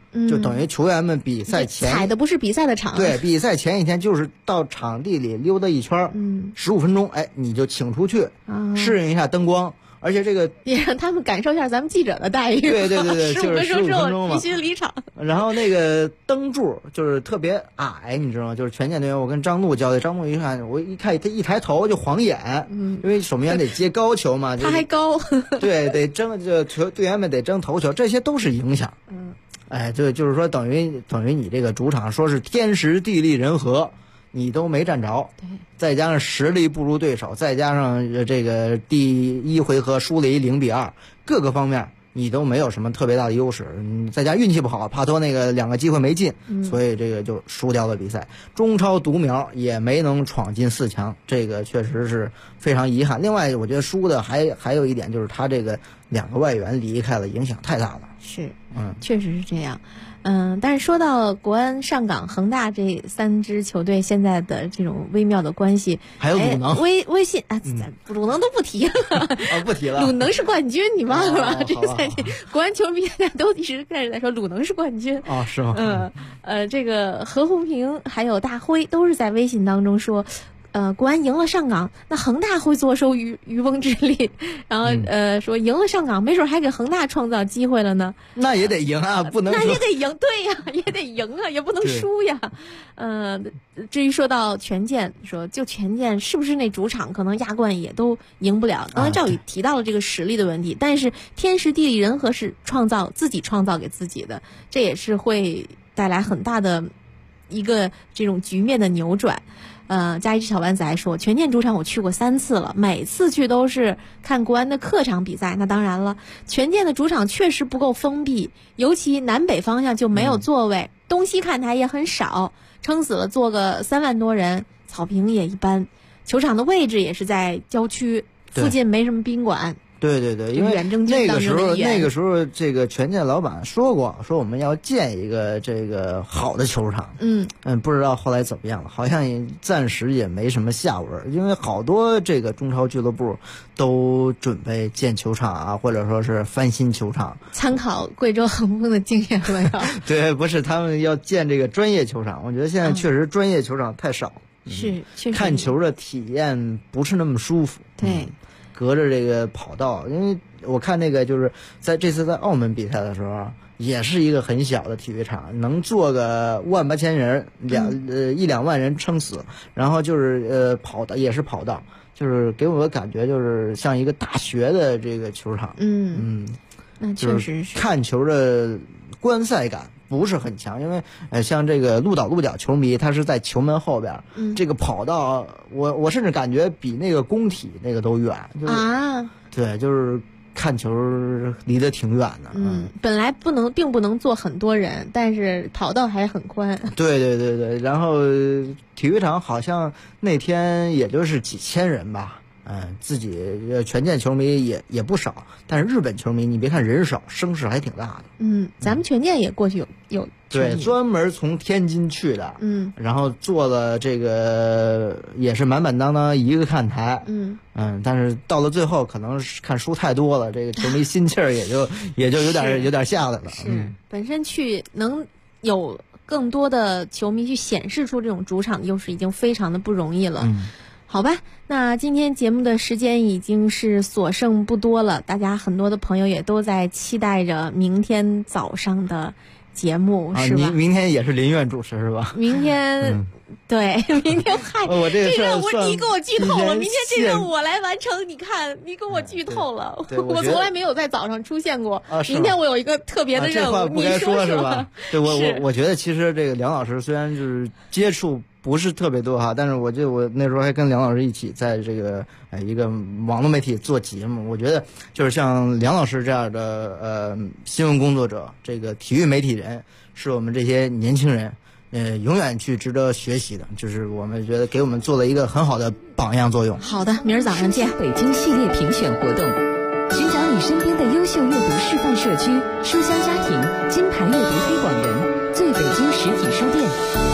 就等于球员们比赛前踩的不是比赛的场， 对，比赛前一天就是到场地里溜达一圈，15分钟，哎，你就请出去，适应一下灯光。而且这个也让他们感受一下咱们记者的待遇。 对对对对，就是 15 分钟嘛， 必须离场。 然后那个灯柱就是特别矮，你知道吗？就是拳剑队员，我跟张璐交流，张璐一看，我一看他一抬头就晃眼，因为守门员得接高球嘛， 他还高， 对，得争就队员们得争头球，这些都是影响。哎，就是说等于你这个主场说是天时地利人和。你都没占着， 对， 再加上实力不如对手，再加上这个第一回合输了0-2，各个方面你都没有什么特别大的优势，再加运气不好，帕托那个2个机会没进，所以这个就输掉了比赛。中超独苗也没能闯进4强，这个确实是非常遗憾。另外，我觉得输的还有一点就是他这个2个外援离开了，影响太大了。 是，确实是这样。但是说到国安、上港、恒大这3支球队现在的这种微妙的关系， 还有鲁能、 微信啊，鲁能都不提了， 不提了。 鲁能是冠军，你忘了吗？这个赛季国安球迷现在都一直开始在说鲁能是冠军啊，是吗？ 这个何鸿平还有大辉都是在微信当中说。国安赢了上港，那恒大会坐收渔翁之利。然后说赢了上港，没准还给恒大创造机会了呢。 那也得赢啊，不能那也得赢，对呀，也得赢啊，也不能输呀。至于说到权健，说就权健是不是那主场可能亚冠也都赢不了。刚才赵宇提到了这个实力的问题，但是天时地利人和是自己创造给自己的，这也是会带来很大的一个这种局面的扭转。加一只小丸子还说，权健主场我去过3次了，每次去都是看国安的客场比赛。那当然了，权健的主场确实不够封闭，尤其南北方向就没有座位，东西看台也很少，撑死了坐个3万多人，草坪也一般，球场的位置也是在郊区，附近没什么宾馆。 对对对，因为那个时候这个权健老板说过，说我们要建一个这个好的球场。不知道后来怎么样了，好像暂时也没什么下文，因为好多这个中超俱乐部都准备建球场啊，或者说是翻新球场， 参考贵州恒丰的经验了呀。 对，不是他们要建这个专业球场，我觉得现在确实专业球场太少， 是确实看球的体验不是那么舒服。 对。 隔着这个跑道，因为我看那个就是这次在澳门比赛的时候，也是一个很小的体育场，能坐个18000人，1-2万人撑死。然后就是跑道也是跑道，就是给我的感觉就是像一个大学的这个球场。 那确实是看球的观赛感不是很强，因为像这个鹿岛鹿角球迷，他是在球门后边，这个跑道我甚至感觉比那个工体那个都远，就是对，就是看球离得挺远的。 本来并不能坐很多人，但是跑道还很宽。 对对对对，然后体育场好像那天也就是几千人吧。自己权健球迷也不少，但是日本球迷你别看人少，声势还挺大的。 咱们权健也过去有对，专门从天津去的。然后坐了这个也是满满当当一个看台。但是到了最后，可能是看输太多了，这个球迷心气儿也就有点下来了。 本身去能有更多的球迷去显示出这种主场优势，已经非常的不容易了。好吧，那今天节目的时间已经是所剩不多了，大家很多的朋友也都在期待着明天早上的节目，是吧？ 明天也是林苑主持是吧？ 明天，对，明天我这任务你给我剧透了，明天这任务我来完成，你看你给我剧透了，我从来没有在早上出现过。明天我有一个特别的任务， 这话不该说是吧？对，我觉得其实这个梁老师虽然就是接触不是特别多哈，但是我那时候还跟梁老师一起在这个一个网络媒体做节目。我觉得就是像梁老师这样的新闻工作者，这个体育媒体人，是我们这些年轻人永远去值得学习的，就是我们觉得给我们做了一个很好的榜样作用。 好的，明儿早上见。 北京系列评选活动，寻找你身边的优秀阅读示范社区、书香家庭、金牌阅读推广人，最北京实体书店。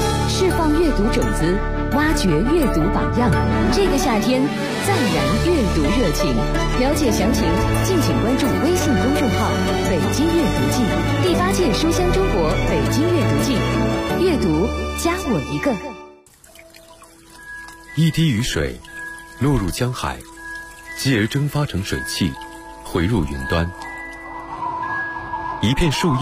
释放阅读种子，挖掘阅读榜样。这个夏天，再燃阅读热情。了解详情，敬请关注微信公众号“北京阅读季”第8届书香中国北京阅读季。阅读加我一个。 一滴雨水落入江海，继而蒸发成水汽，回入云端。一片树叶